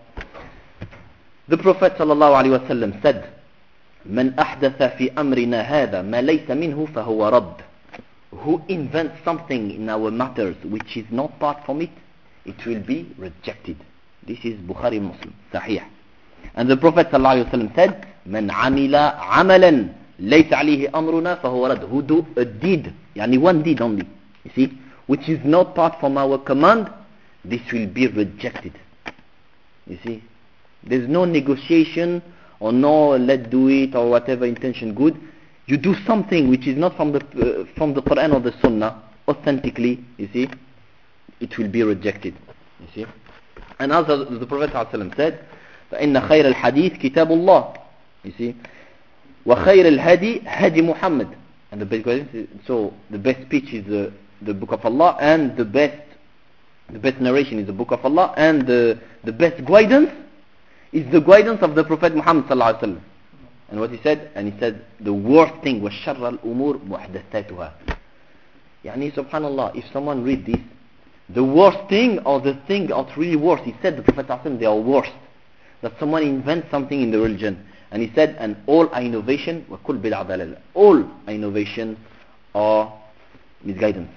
The Prophet sallallahu alaihi wasallam said, "Man ahdatha fi amrina hada ma laysa minhu fahuwa radd." Who invents something in our matters which is not part from it, it will be rejected. This is Bukhari Muslim, Sahih. And the Prophet sallallahu alaihi wasallam said, "Man amila amalan laysa alayhi amruna fahuwa radd." Who do a deed, yani one deed only, you see, which is not part from our command, this will be rejected. You see. There's no negotiation or no let's do it or whatever intention good. You do something which is not from the uh, from the Quran or the Sunnah authentically, you see, it will be rejected. You see. And as the Prophet ﷺ said, فَإِنَّ خَيْرَ الْحَدِيثِ كِتَابُ اللَّهِ. You see, وَخَيْرَ الْهَدِي هَدِي Muhammad. And the best, so the best speech is the the book of Allah, and the best the best narration is the book of Allah, and the the best guidance is the guidance of the Prophet Muhammad sallallahu alaihi wasallam. And what he said, and he said, the worst thing was شر الأمور محدثاتها. يعني subhanallah, if someone read this, the worst thing or the thing that's really worse, he said, the Prophet sallallahu alaihi wasallam, they are worst. That someone invents something in the religion, and he said, and all innovation وكل بدعة ضلالة. All innovation are misguidance.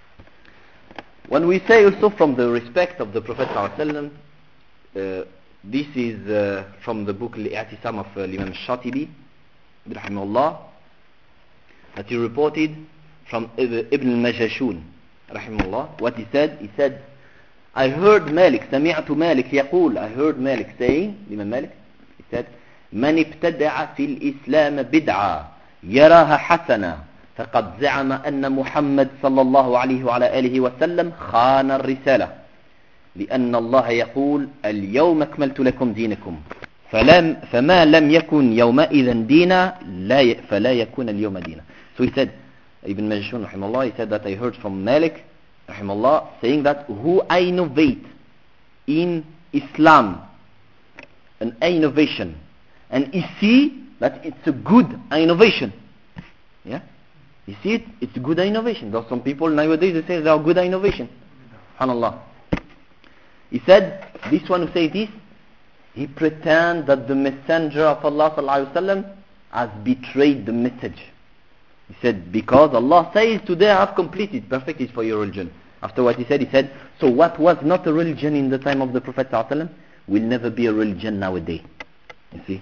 When we say also from the respect of the Prophet sallallahu alaihi wasallam, uh, this is uh, from the book Al-I'tisam of uh, Imam Shatibi rahimahullah, that he reported from Ibn al-Majashun rahimahullah. What he said, he said, I heard Malik, سمعت مالك يقول, I heard Malik saying, Imam Malik, he said, من ابتدع في الإسلام بدعة يراها حسنة فقد زعم أن محمد صلى الله عليه وعلى آله وسلم خان الرسالة لأن الله يقول اليوم أكملت لكم دينكم فلم فما لم يكن يومئذ دينا لا فلا يكون اليوم دينا. So he said, Ibn Majashun rahimahullah, he said that I heard from Malik rahimahullah saying that who innovate in Islam an innovation, and you see that it's a good innovation, yeah, you see it, it's a good innovation. There are some people nowadays they say they are good innovation, subhanallah. He said, this one who says this, he pretends that the messenger of Allah sallallahu alaihi wasallam has betrayed the message. He said, because Allah says today I have completed, perfect is for your religion. After what he said, he said, so what was not a religion in the time of the Prophet sallallahu alaihi wasallam will never be a religion nowadays. You see.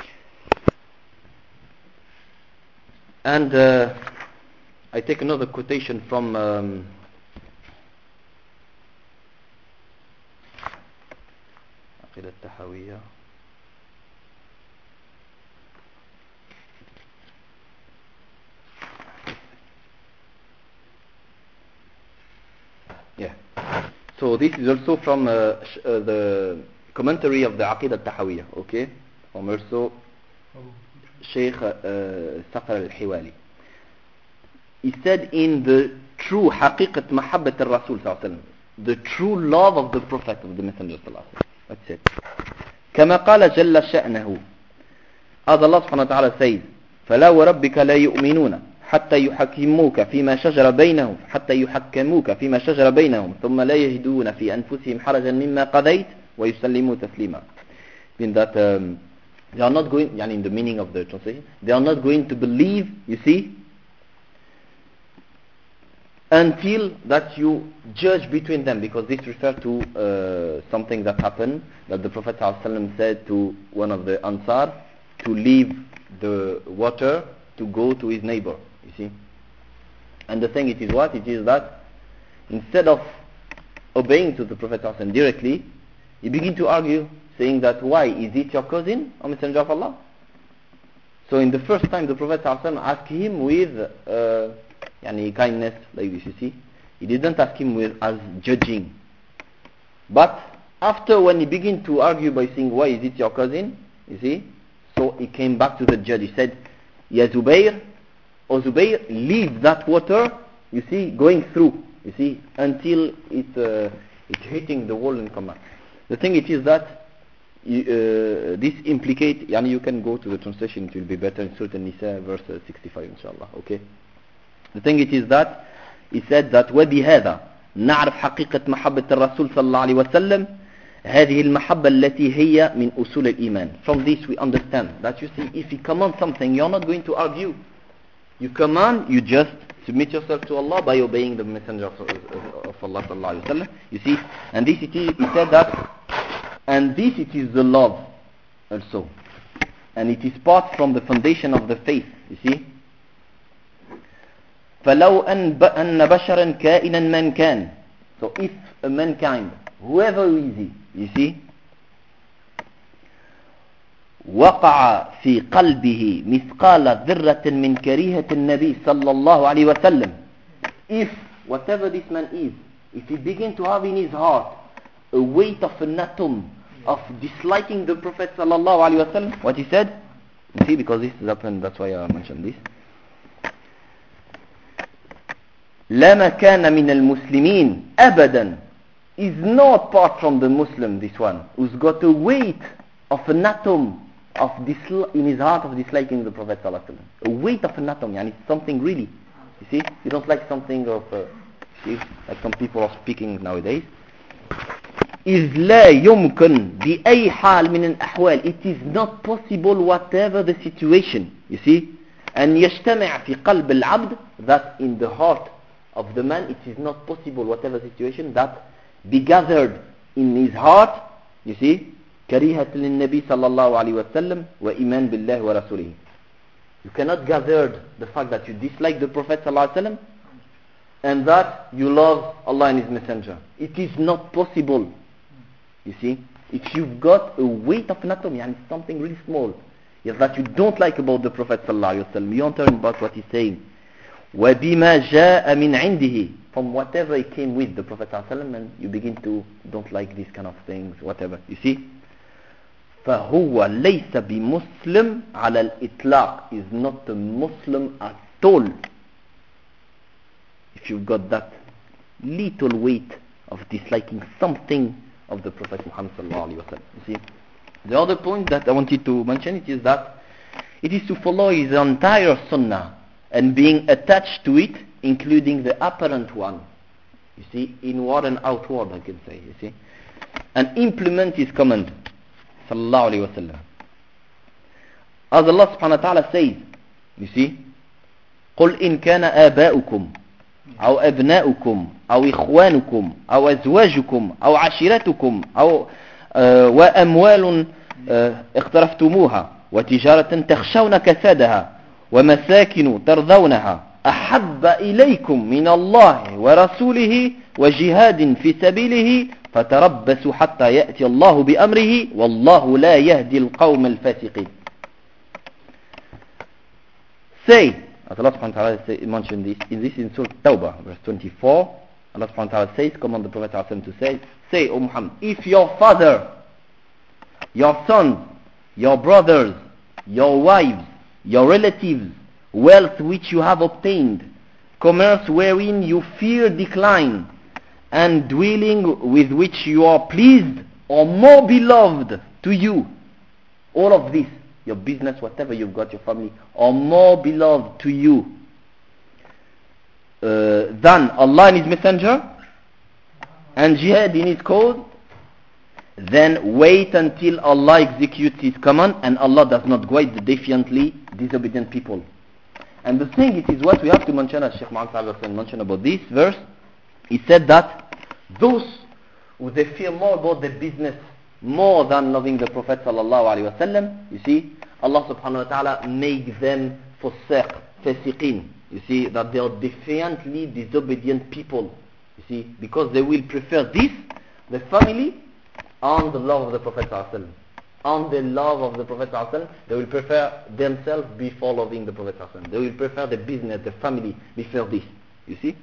And uh, I take another quotation from um, التحوية. Yeah. So this is also from uh, sh- uh, the commentary of the Aqidah al-Tahawiyya, okay? From also Sheikh uh, Saqar al-Hiwali. He said in the true haqiqat mahabbat al-Rasul sallallahu alaihi wasallam, the true love of the Prophet, of the Messenger sallallahu alaihi wasallam. That's it. كما قال جل شأنه, as Allah subhanahu wa ta'ala says, فلا وربك لا يؤمنون حتى يحكموك فيما شجر بينهم حتى يحكموك فيما شجر بينهم ثم لا يجدون في أنفسهم حرجا مما قضيت ويسلموا تسليما. Mean that um, they are not going, يعني in the meaning of the translation, they are not going to believe, you see, until that you judge between them, because this refers to uh, something that happened, that the Prophet ﷺ said to one of the Ansar to leave the water to go to his neighbor, you see. And the thing it is what? It is that instead of obeying to the Prophet ﷺ directly, you begin to argue, saying that, why, is it your cousin, O Messenger of Allah? So in the first time the Prophet ﷺ asked him with uh, yani kindness, like this, you see. He didn't ask him with as judging. But after, when he began to argue by saying, why is it your cousin, you see, so he came back to the judge. He said, Ya Zubayr, O Zubayr, leave that water, you see, going through, you see, until it uh, it's hitting the wall and come back. The thing it is that you, uh, this implicate, yani you can go to the translation, it will be better in Surah An-Nisa verse sixty-five, inshallah, okay. The thing it is that he said that وبهذا نعرف حقيقة محبة الرسول صلى الله عليه وسلم هذه المحبة التي هي من أصول الإيمان. From this we understand that, you see, if you command something, you're not going to argue. You command, you just submit yourself to Allah by obeying the Messenger of, of Allah صلى الله عليه وسلم. You see, and this it is, he said that, and this it is the love also, and it is part from the foundation of the faith, you see. فلو أن بشرا كائنا من كان. So if a mankind, whoever is he, you see, وقع في قلبه مثقال ذرة من كريهة النبي صلى الله عليه وسلم, if whatever this man is, if he begin to have in his heart a weight of an atom of disliking the Prophet صلى الله عليه وسلم, what he said, you see, because this is happened, that's why I mentioned this. لما كان من المسلمين أبدا, is not part from the Muslim, this one, who's got a weight of an atom of disl- in his heart of disliking the Prophet صلى الله عليه وسلم. A weight of an atom, yani something really, you see, you don't like something of, uh, see, like some people are speaking nowadays. إذ لا يمكن بأي حال من الأحوال, it is not possible whatever the situation, you see, أن يجتمع في قلب العبد, that in the heart of the man, it is not possible whatever situation that be gathered in his heart, you see, كريهة للنبي صلى الله عليه وسلم وإيمان بالله ورسوله. You cannot gather the fact that you dislike the Prophet صلى الله عليه وسلم and that you love Allah and His Messenger. It is not possible, you see. If you've got a weight of an atom, and something really small, yes, that you don't like about the Prophet صلى الله عليه وسلم, you don't turn about what he's saying. وَبِمَا جَاءَ مِنْ عِنْدِهِ, from whatever he came with, the Prophet ﷺ, and you begin to don't like these kind of things, whatever, you see. فَهُوَ لَيْسَ بِمُسْلِمْ عَلَى الْإِطْلَاقِ, is not a Muslim at all. If you've got that little weight of disliking something of the Prophet Muhammad sallallahu alaihi wasallam, you see. The other point that I wanted to mention, it is that it is to follow his entire sunnah, and being attached to it, including the apparent one, you see, inward and outward, I can say, you see, and implement his command, sallallahu alayhi wa sallam. As Allah subhanahu wa ta'ala says, you see, قُلْ إِن كَانَ آبَاؤُكُمْ أو أبناؤكم أو إخوانكم أو أزواجكم أو عشيرتكم أو آه وأموال آه اقترفتموها وتجارة تخشون كسادها ومساكن ترضونها أحب إليكم من الله ورسوله وجهاد في سبيله فتربصوا حتى يأتي الله بأمره والله لا يهدي القوم الفاسقين. Say, as Allah subhanahu wa ta'ala mentioned this, in this in Surah Tawbah, verse twenty-four, Allah subhanahu wa ta'ala says, command the Prophet to say, say, O Muhammad, if your father, your sons, your brothers, your wives, your relatives, wealth which you have obtained, commerce wherein you fear decline, and dwelling with which you are pleased, or more beloved to you, all of this, your business, whatever you've got, your family, are more beloved to you uh, than Allah and His Messenger, and jihad in His cause, then wait until Allah executes His command, and Allah does not guide the defiantly disobedient people. And the thing, it is what we have to mention, as Sheikh Muhammad mentioned about this verse. He said that those who they fear more about their business more than loving the Prophet sallallahu alaihi wasallam, you see, Allah subhanahu wa ta'ala make them fusaq, fasiqin. You see, that they are defiantly disobedient people. You see, because they will prefer this, the family, on the love of the Prophet sallallahu alaihi wasallam. On the love of the Prophet sallallahu alaihi wasallam, they will prefer themselves before loving the Prophet sallallahu alaihi wasallam. They will prefer the business, the family, before this. You see?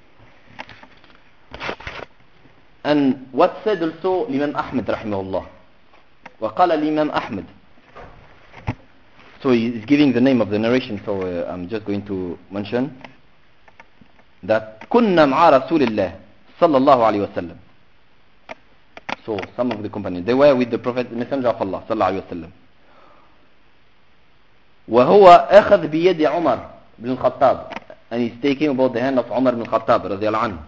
And what said also Imam Ahmed rahimahullah. وقال الإمام أحمد. So he is giving the name of the narration, so uh, I'm just going to mention that كنا مع رسول الله صلى الله عليه وسلم. So some of the companions, they were with the Prophet, the Messenger of Allah صلى الله عليه وسلم. وهو أخذ بيد عمر بن الخطاب, and he's taking about the hand of Umar ibn Khattab رضي الله عنه.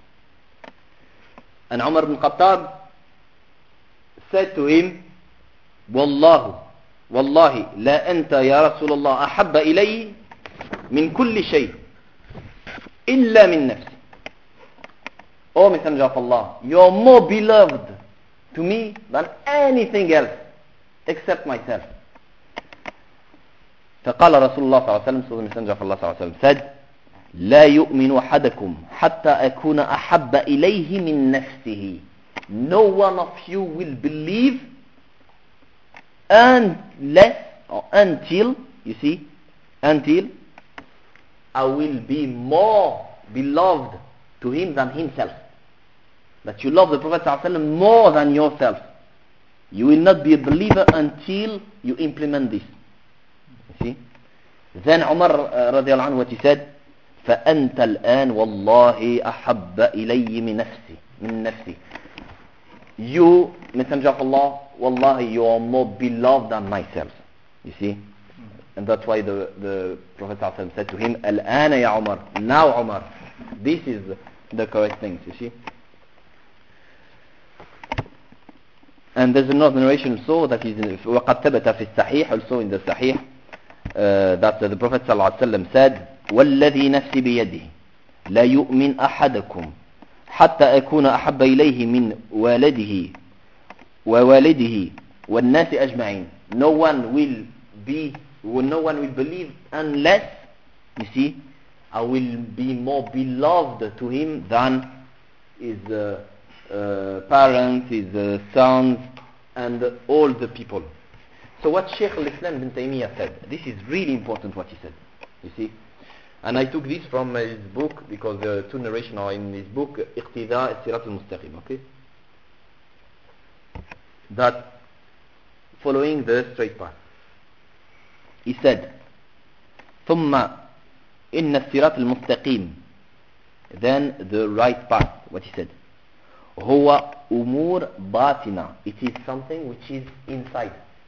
And Umar ibn Khattab said to him, والله والله لا أنت يا رسول الله أحب إلي من كل شيء إلا من نفسي. O Messenger of Allah, you are more beloved to me than anything else except myself. فقال رسول الله صلى الله عليه وسلم, so the Messenger of Allah صلى الله عليه وسلم said, لا يؤمن أحدكم حتى أكون أحب إليه من نفسه. No one of you will believe unless or until, you see, until I will be more beloved to him than himself. That you love the Prophet ﷺ more than yourself. You will not be a believer until you implement this. You see? Then Umar uh, radiallahu anhu, what he said, فأنت الآن والله أحب إلي من نفسي من نفسي. You, Messenger of Allah, wallahi, you are more beloved than myself. You see? And that's why the, the Prophet ﷺ said to him, الآن يا عمر, now Umar. This is the correct things, you see? And there's another narration also that is in, وقد ثبت في الصحيح, also in the Sahih, uh, that the Prophet ﷺ said, والذي نفسي بيده لا يؤمن أحدكم حتى أكون أحب إليه من والده ووالده والناس أجمعين. No one will be, no one will believe unless, you see, I will be more beloved to him than his uh, uh, parents, his uh, sons, and all the people. So what Shaykh al-Islam ibn Taymiyyah said, this is really important what he said, you see. And I took this from his book because the two narrations are in his book, اقتداء الصراط المستقيم, okay? That following the straight path. He said, ثم إن الصراط المستقيم, then the right path, what he said, هو أمور باطنة, it is something which is inside.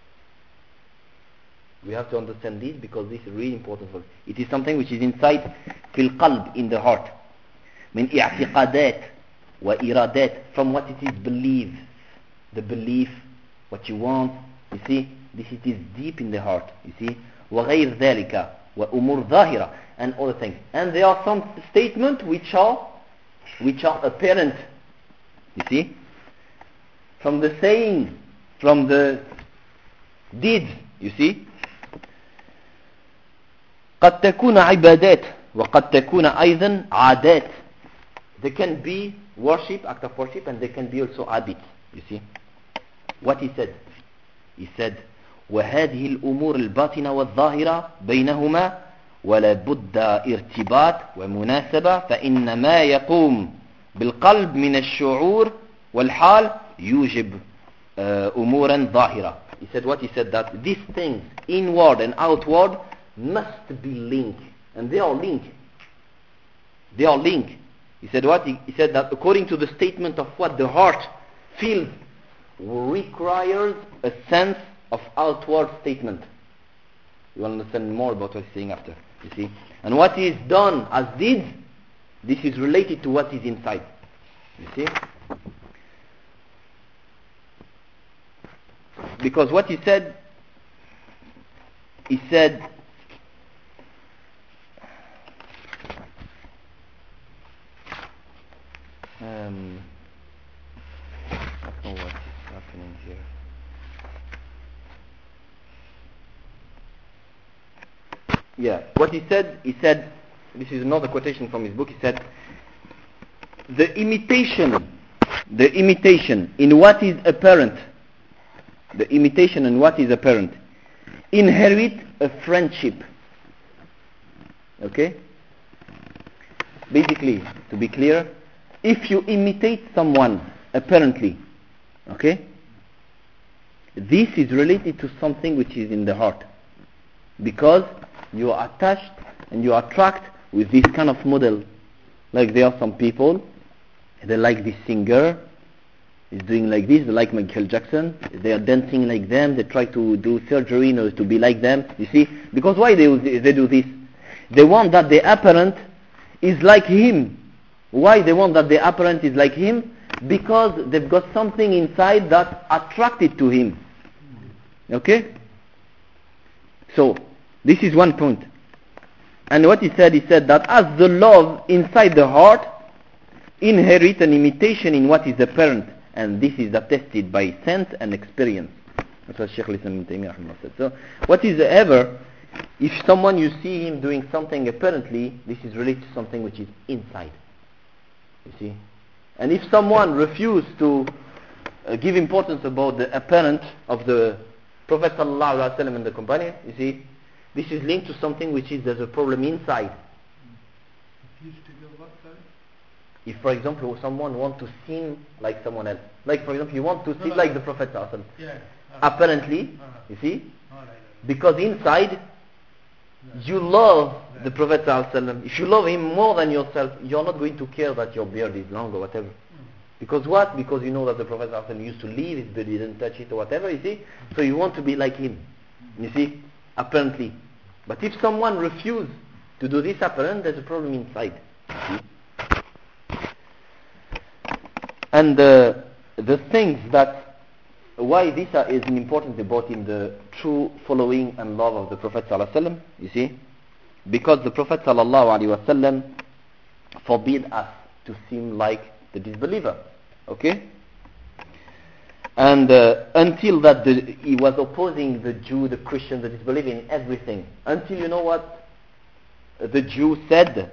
We have to understand this because this is really important for us. It is something which is inside في القلب, in the heart. من اعتقادات وإرادات, from what it is belief, the belief, what you want, you see, this it is deep in the heart, you see. وغير ذلك وأمور ظاهرة, and other things. And there are some statements which are which are apparent, you see, from the saying, from the deeds, you see. قد تكون عبادات وقد تكون أيضا عادات. They can be worship, act of worship, and they can be also habits, you see. What he said, he said وهذه الأمور الباطنة والظاهرة بينهما ولا بد ارتباط ومناسبة فإن ما يقوم بالقلب من الشعور والحال يوجب أمورا ظاهرة. He said what he said, that these things, inward and outward, must be linked, and they are linked. They are linked. He said what? He, he said that according to the statement of what the heart feels requires a sense of outward statement. You will understand more about what he's saying after, you see. And what is done as deeds, this is related to what is inside, you see. Because what he said, he said yeah, what he said, he said, this is another quotation from his book, he said, the imitation, the imitation in what is apparent, the imitation in what is apparent, inherit a friendship. Okay? Basically, to be clear, if you imitate someone apparently, okay, this is related to something which is in the heart, because you are attached and you are attracted with this kind of model. Like there are some people, they like this singer, is doing like this, they like Michael Jackson, they are dancing like them, they try to do surgery in order to be like them, you see, because why they, they do this? They want that the apparent is like him. Why they want that the apparent is like him? Because they've got something inside that attracted to him. Okay? So, this is one point. And what he said, he said that as the love inside the heart inherit an imitation in what is apparent, and this is attested by sense and experience. That's what Shaykh al-Islam Ibn Taymiyyah said. So, what is ever, if someone you see him doing something apparently, this is related to something which is inside. You see? And if someone refuses to uh, give importance about the apparent of the Prophet ﷺ and the companion, you see, this is linked to something which is, there's a problem inside. If, for example, someone wants to seem like someone else, like, for example, you want to seem no, no, like the Prophet ﷺ, yeah, uh, apparently, uh, you see, uh, because inside, you love the Prophet ﷺ. If you love him more than yourself, you're not going to care that your beard is long or whatever. Because what? Because you know that the Prophet ﷺ used to leave his beard, he didn't touch it or whatever, you see. So you want to be like him, you see, apparently. But if someone refuses to do this apparent, there's a problem inside. You see? And uh, the things that, why this uh, is important about in the true following and love of the Prophet ﷺ, you see, because the Prophet ﷺ forbid us to seem like the disbeliever, okay? And uh, until that the, he was opposing the Jew, the Christian, the disbeliever in everything. Until, you know what the Jew said?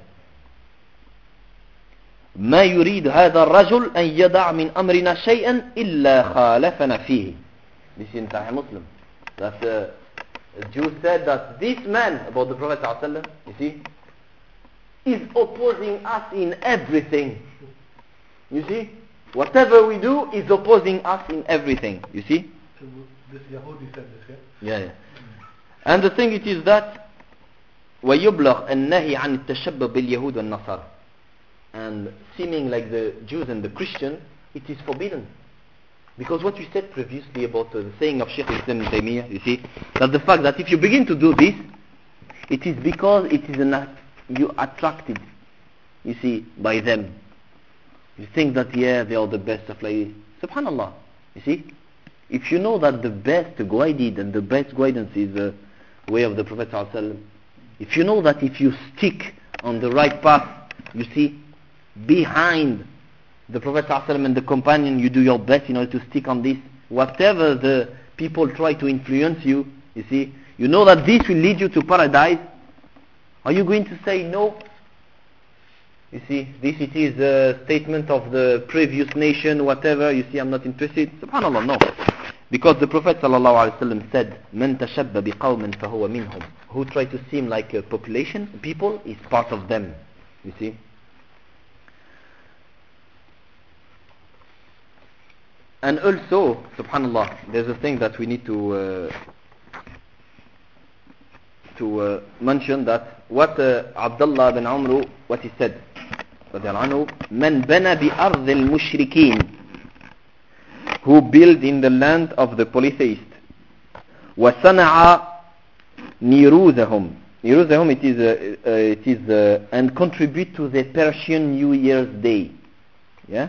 ما يريد هذا الرجل أن يدع من أمرنا شيئا إلا خالفنا فيه. This is in Sahih Muslim. That uh, the Jew said that this man, about the Prophet ﷺ, you see, is opposing us in everything. You see? Whatever we do is opposing us in everything. You see? So this Yahudi said this, yeah? Yeah, yeah. And the thing it is that ويبلغ النهي عن التشبه باليهود والنصارى. And seeming like the Jews and the Christian, it is forbidden. Because what we said previously about uh, the saying of Shaykh al-Islam Ibn Taymiyyah, you see, that the fact that if you begin to do this, it is because it is an, you attracted, you see, by them. You think that, yeah, they are the best of like, subhanallah, you see. If you know that the best guided and the best guidance is the way of the Prophet ﷺ, if you know that if you stick on the right path, you see, behind the Prophet ﷺ and the companion, you do your best in order to stick on this. Whatever the people try to influence you, you see, you know that this will lead you to paradise. Are you going to say no? You see, this it is a statement of the previous nation, whatever, you see, I'm not interested. Subhanallah, no. Because the Prophet ﷺ said, مَنْ تَشَبَّ بِقَوْمٍ فَهُوَ مِنْهُمْ. Who try to seem like a population, people, is part of them. You see. And also, subhanallah, there's a thing that we need to uh, to uh, mention, that what uh, Abdullah bin Amr, what he said, مَنْ بَنَى بِأَرْضِ الْمُشْرِكِينَ, who build in the land of the polytheists, وَصَنَعَ نِرُوذَهُمْ, نِرُوذَهُمْ, it is, uh, uh, it is uh, and contribute to the Persian New Year's Day, yeah,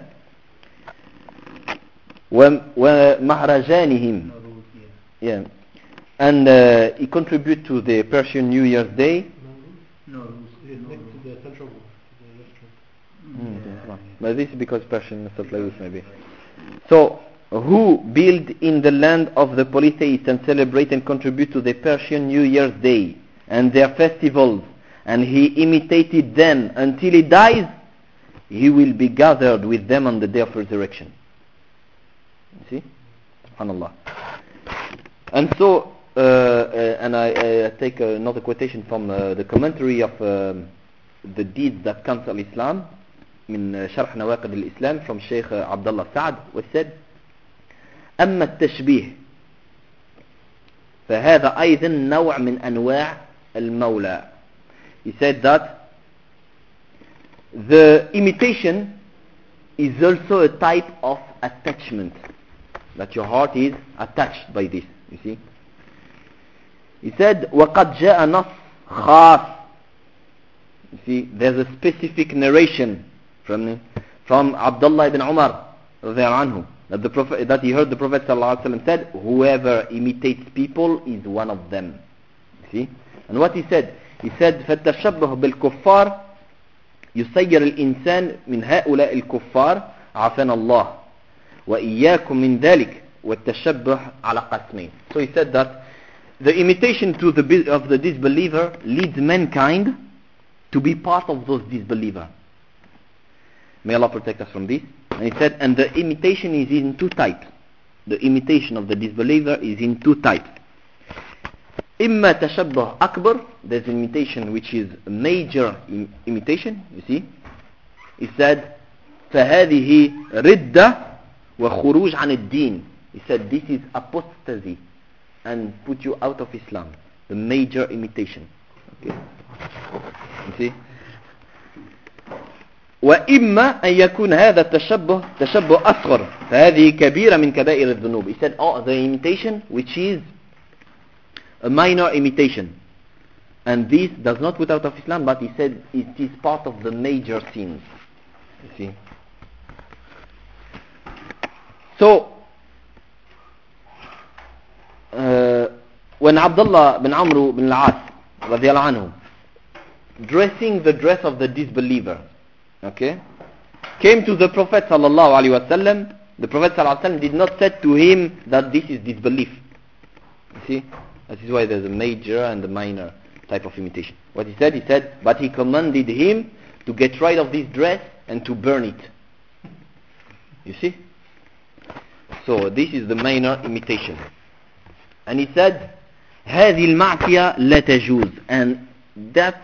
وَمَهْرَجَانِهِمْ, yeah, and uh, he contribute to the Persian New Year's Day. No, it's next to the Central Mosque, the restaurant. Mm, but this is because Persian stuff like this maybe. So, who build in the land of the polytheists and celebrate and contribute to the Persian New Year's Day, and their festivals, and he imitated them until he dies, he will be gathered with them on the day of resurrection. You see? SubhanAllah. And so, uh, uh, and I, I take another quotation from uh, the commentary of um, the deeds that cancel Islam, من شرح نواقض الإسلام, from Sheikh Abdullah Sa'ad, which said, أما التشبيه فهذا أيضا نوع من أنواع المولى. He said that the imitation is also a type of attachment, that your heart is attached by this, you see. He said وقد جاء نص خاص. You see, there's a specific narration from from Abdullah ibn Umar anhu, that the prophet, that he heard the Prophet ﷺ said, whoever imitates people is one of them. You see, and what he said, he said فالتشبه بالكفار يسير الإنسان من هؤلاء الكفار عافانا الله وإياكم من ذلك والتشبه على قسمين. So he said that the imitation to the of the disbeliever leads mankind to be part of those disbelievers. May Allah protect us from this. And he said, and the imitation is in two types. The imitation of the disbeliever is in two types. إما تشبه أكبر, there's imitation which is a major im- imitation, you see. He said, فهذه ردة وخروج عن الدين. He said, this is apostasy and put you out of Islam. The major imitation. Okay. You see. وإما أن يكون هذا التشبه تشبه أصغر فهذه كبيرة من كبائر الذنوب. He said, oh, the imitation which is a minor imitation, and this does not put out of Islam, but he said it is part of the major sins. You see. So uh, when Abdullah bin Amr bin al-As radiallahu anhu, dressing the dress of the disbeliever, okay, came to the Prophet sallallahu alaihi wasallam, the Prophet sallallahu alaihi wasallam did not say to him that this is disbelief. You see, that is why there's a major and a minor type of imitation. What he said, he said, but he commanded him to get rid of this dress and to burn it. You see? So this is the minor imitation. And he said, هذه المعصية لا تجوز, and that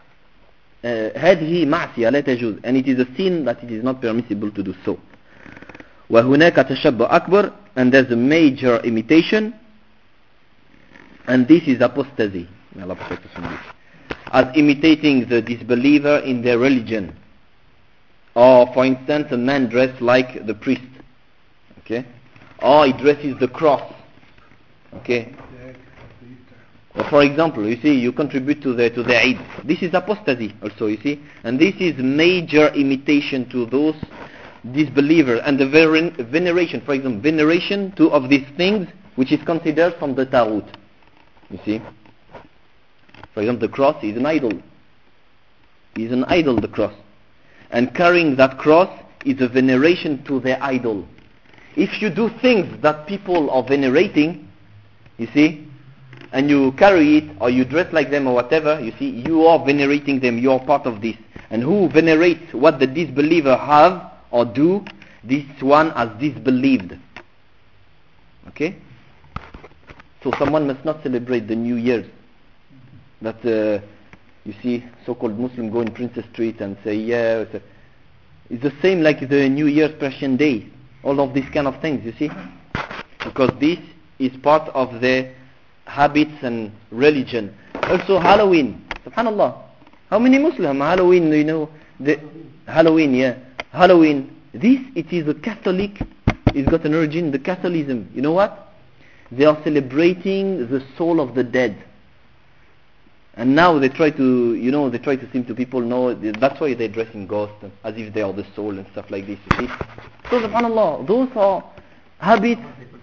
هذه معصية لا تجوز, and it is a sin that it is not permissible to do so. وهناك تشبه أكبر, and there's a major imitation, and this is apostasy. May Allah protect us from this. As imitating the disbeliever in their religion, or for instance a man dressed like the priest, okay, or he dresses the cross, okay. Or for example, you see, you contribute to the to the Eid. This is apostasy also, you see, and this is major imitation to those disbelievers. And the ver- veneration, for example, veneration to of these things which is considered from the Taghut. You see, for example, the cross is an idol. Is an idol, the cross, and carrying that cross is a veneration to their idol. If you do things that people are venerating, you see, and you carry it, or you dress like them or whatever, you see, you are venerating them, you are part of this. And who venerates what the disbeliever have or do, this one has disbelieved. Okay? So someone must not celebrate the New Year's. That, uh, you see, so-called Muslim go in Princess Street and say, yeah, it's, a, it's the same like the New Year's Persian Day. All of these kind of things, you see. Because this is part of their habits and religion. Also Halloween, subhanallah, how many Muslims Halloween, you know, the Halloween, yeah, Halloween, this, it is a Catholic, it's got an origin, the Catholicism. You know what? They are celebrating the soul of the dead, and now they try to, you know, they try to seem to people, no, that's why they dress in ghosts as if they are the soul and stuff like this, you see. So subhanallah, those are habits.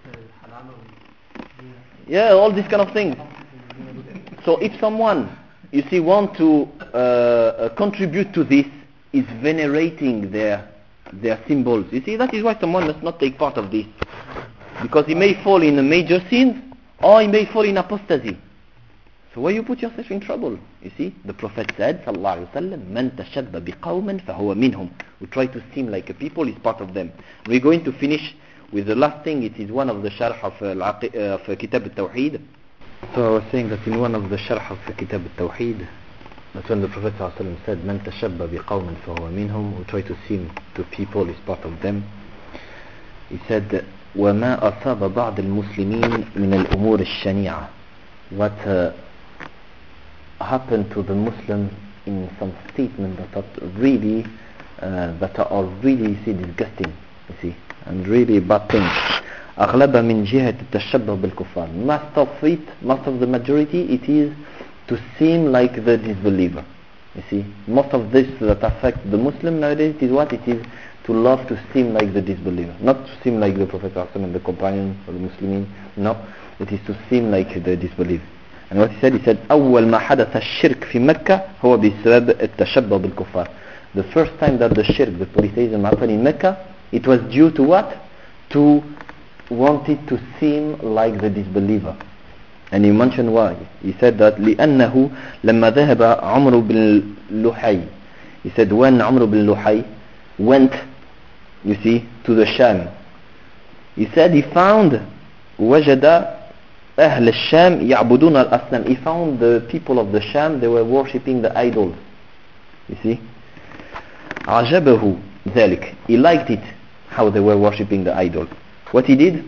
Yeah, all these kind of things. So if someone, you see, want to uh, uh, contribute to this, is venerating their their symbols. You see, that is why someone must not take part of this, because he may fall in a major sin, or he may fall in apostasy. So why you put yourself in trouble? You see, the Prophet said, sallallahu alaihi wasallam, "Man tashabba biqawman fahuwa minhum." We try to seem like a people is part of them. We're going to finish with the last thing. It is one of the sharh of, uh, of Kitab al-Tawheed. So I was saying that in one of the sharh of Kitab al-Tawheed, that's when the Prophet sallallahu alaihi wasallam said, "Man tashabba biqawman fahuwa minhum." We try to seem to people is part of them. He said, وَمَا أَصَابَ بَعْضِ الْمُسْلِمِينَ مِنَ الْأُمُورِ الشَّنِيعَةِ. What uh, happened to the Muslim in some statements that are really uh, that are really, you see, disgusting, you see, and really bad things. أغلب من جهة التشبه بالكفار. Most of it, most of the majority, it is to seem like the disbeliever. You see, most of this that affects the Muslim nowadays is what it is, to love to seem like the disbeliever, not to seem like the Prophet and the companions or the Muslims. No, it is to seem like the disbeliever. And what he said, he said, أول ما حدث الشرك في مكة هو بسبب التشبه بالكفار. The first time that the shirk, the polytheism happened in Mecca, it was due to what? To wanted to seem like the disbeliever. And he mentioned why. He said that لأنه لما ذهب عمرو بن لحي. He said when عمرو بن لحي went, you see, to the Sham, he said he found وجد أهل الشام يعبدون الأصنام. He found the people of the Sham, they were worshipping the idols. You see, عجبه ذلك. He liked it, how they were worshipping the idol. What he did,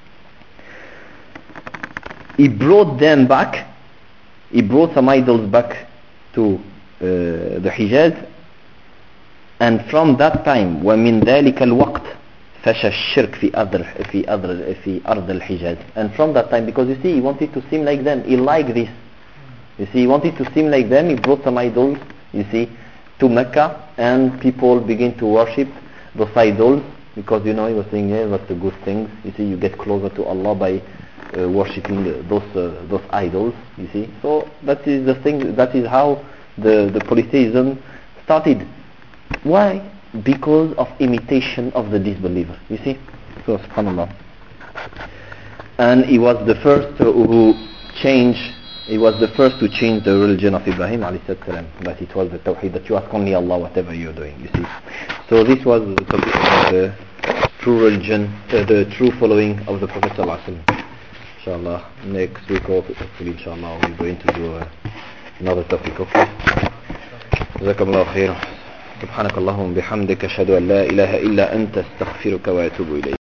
he brought them back. He brought some idols back to uh, the Hijaz. And from that time, ومن ذلك الوقت فشى الشرك في أرض في أرض في أرض الحجاز. And from that time, because you see, he wanted to seem like them. He liked this. You see, he wanted to seem like them. He brought some idols, you see, to Mecca, and people begin to worship those idols, because you know he was saying, yeah, that's the good things. You see, you get closer to Allah by uh, worshipping those uh, those idols. You see, so that is the thing. That is how the the polytheism started. Why? Because of imitation of the disbeliever. You see? So, subhanAllah. And he was the first who changed, he was the first to change the religion of Ibrahim alayhi salam. That it was the Tawheed, that you ask only Allah whatever you're doing. You see? So this was the topic of the true religion, uh, the true following of the Prophet sallallahu alaihi wasallam. Inshallah, next week, hopefully, inshallah, we're going to do uh, another topic. Okay? جزاكم الله خيرا. سبحانك اللهم بحمدك أشهد أن لا إله إلا أنت استغفرك وأتوب إليك.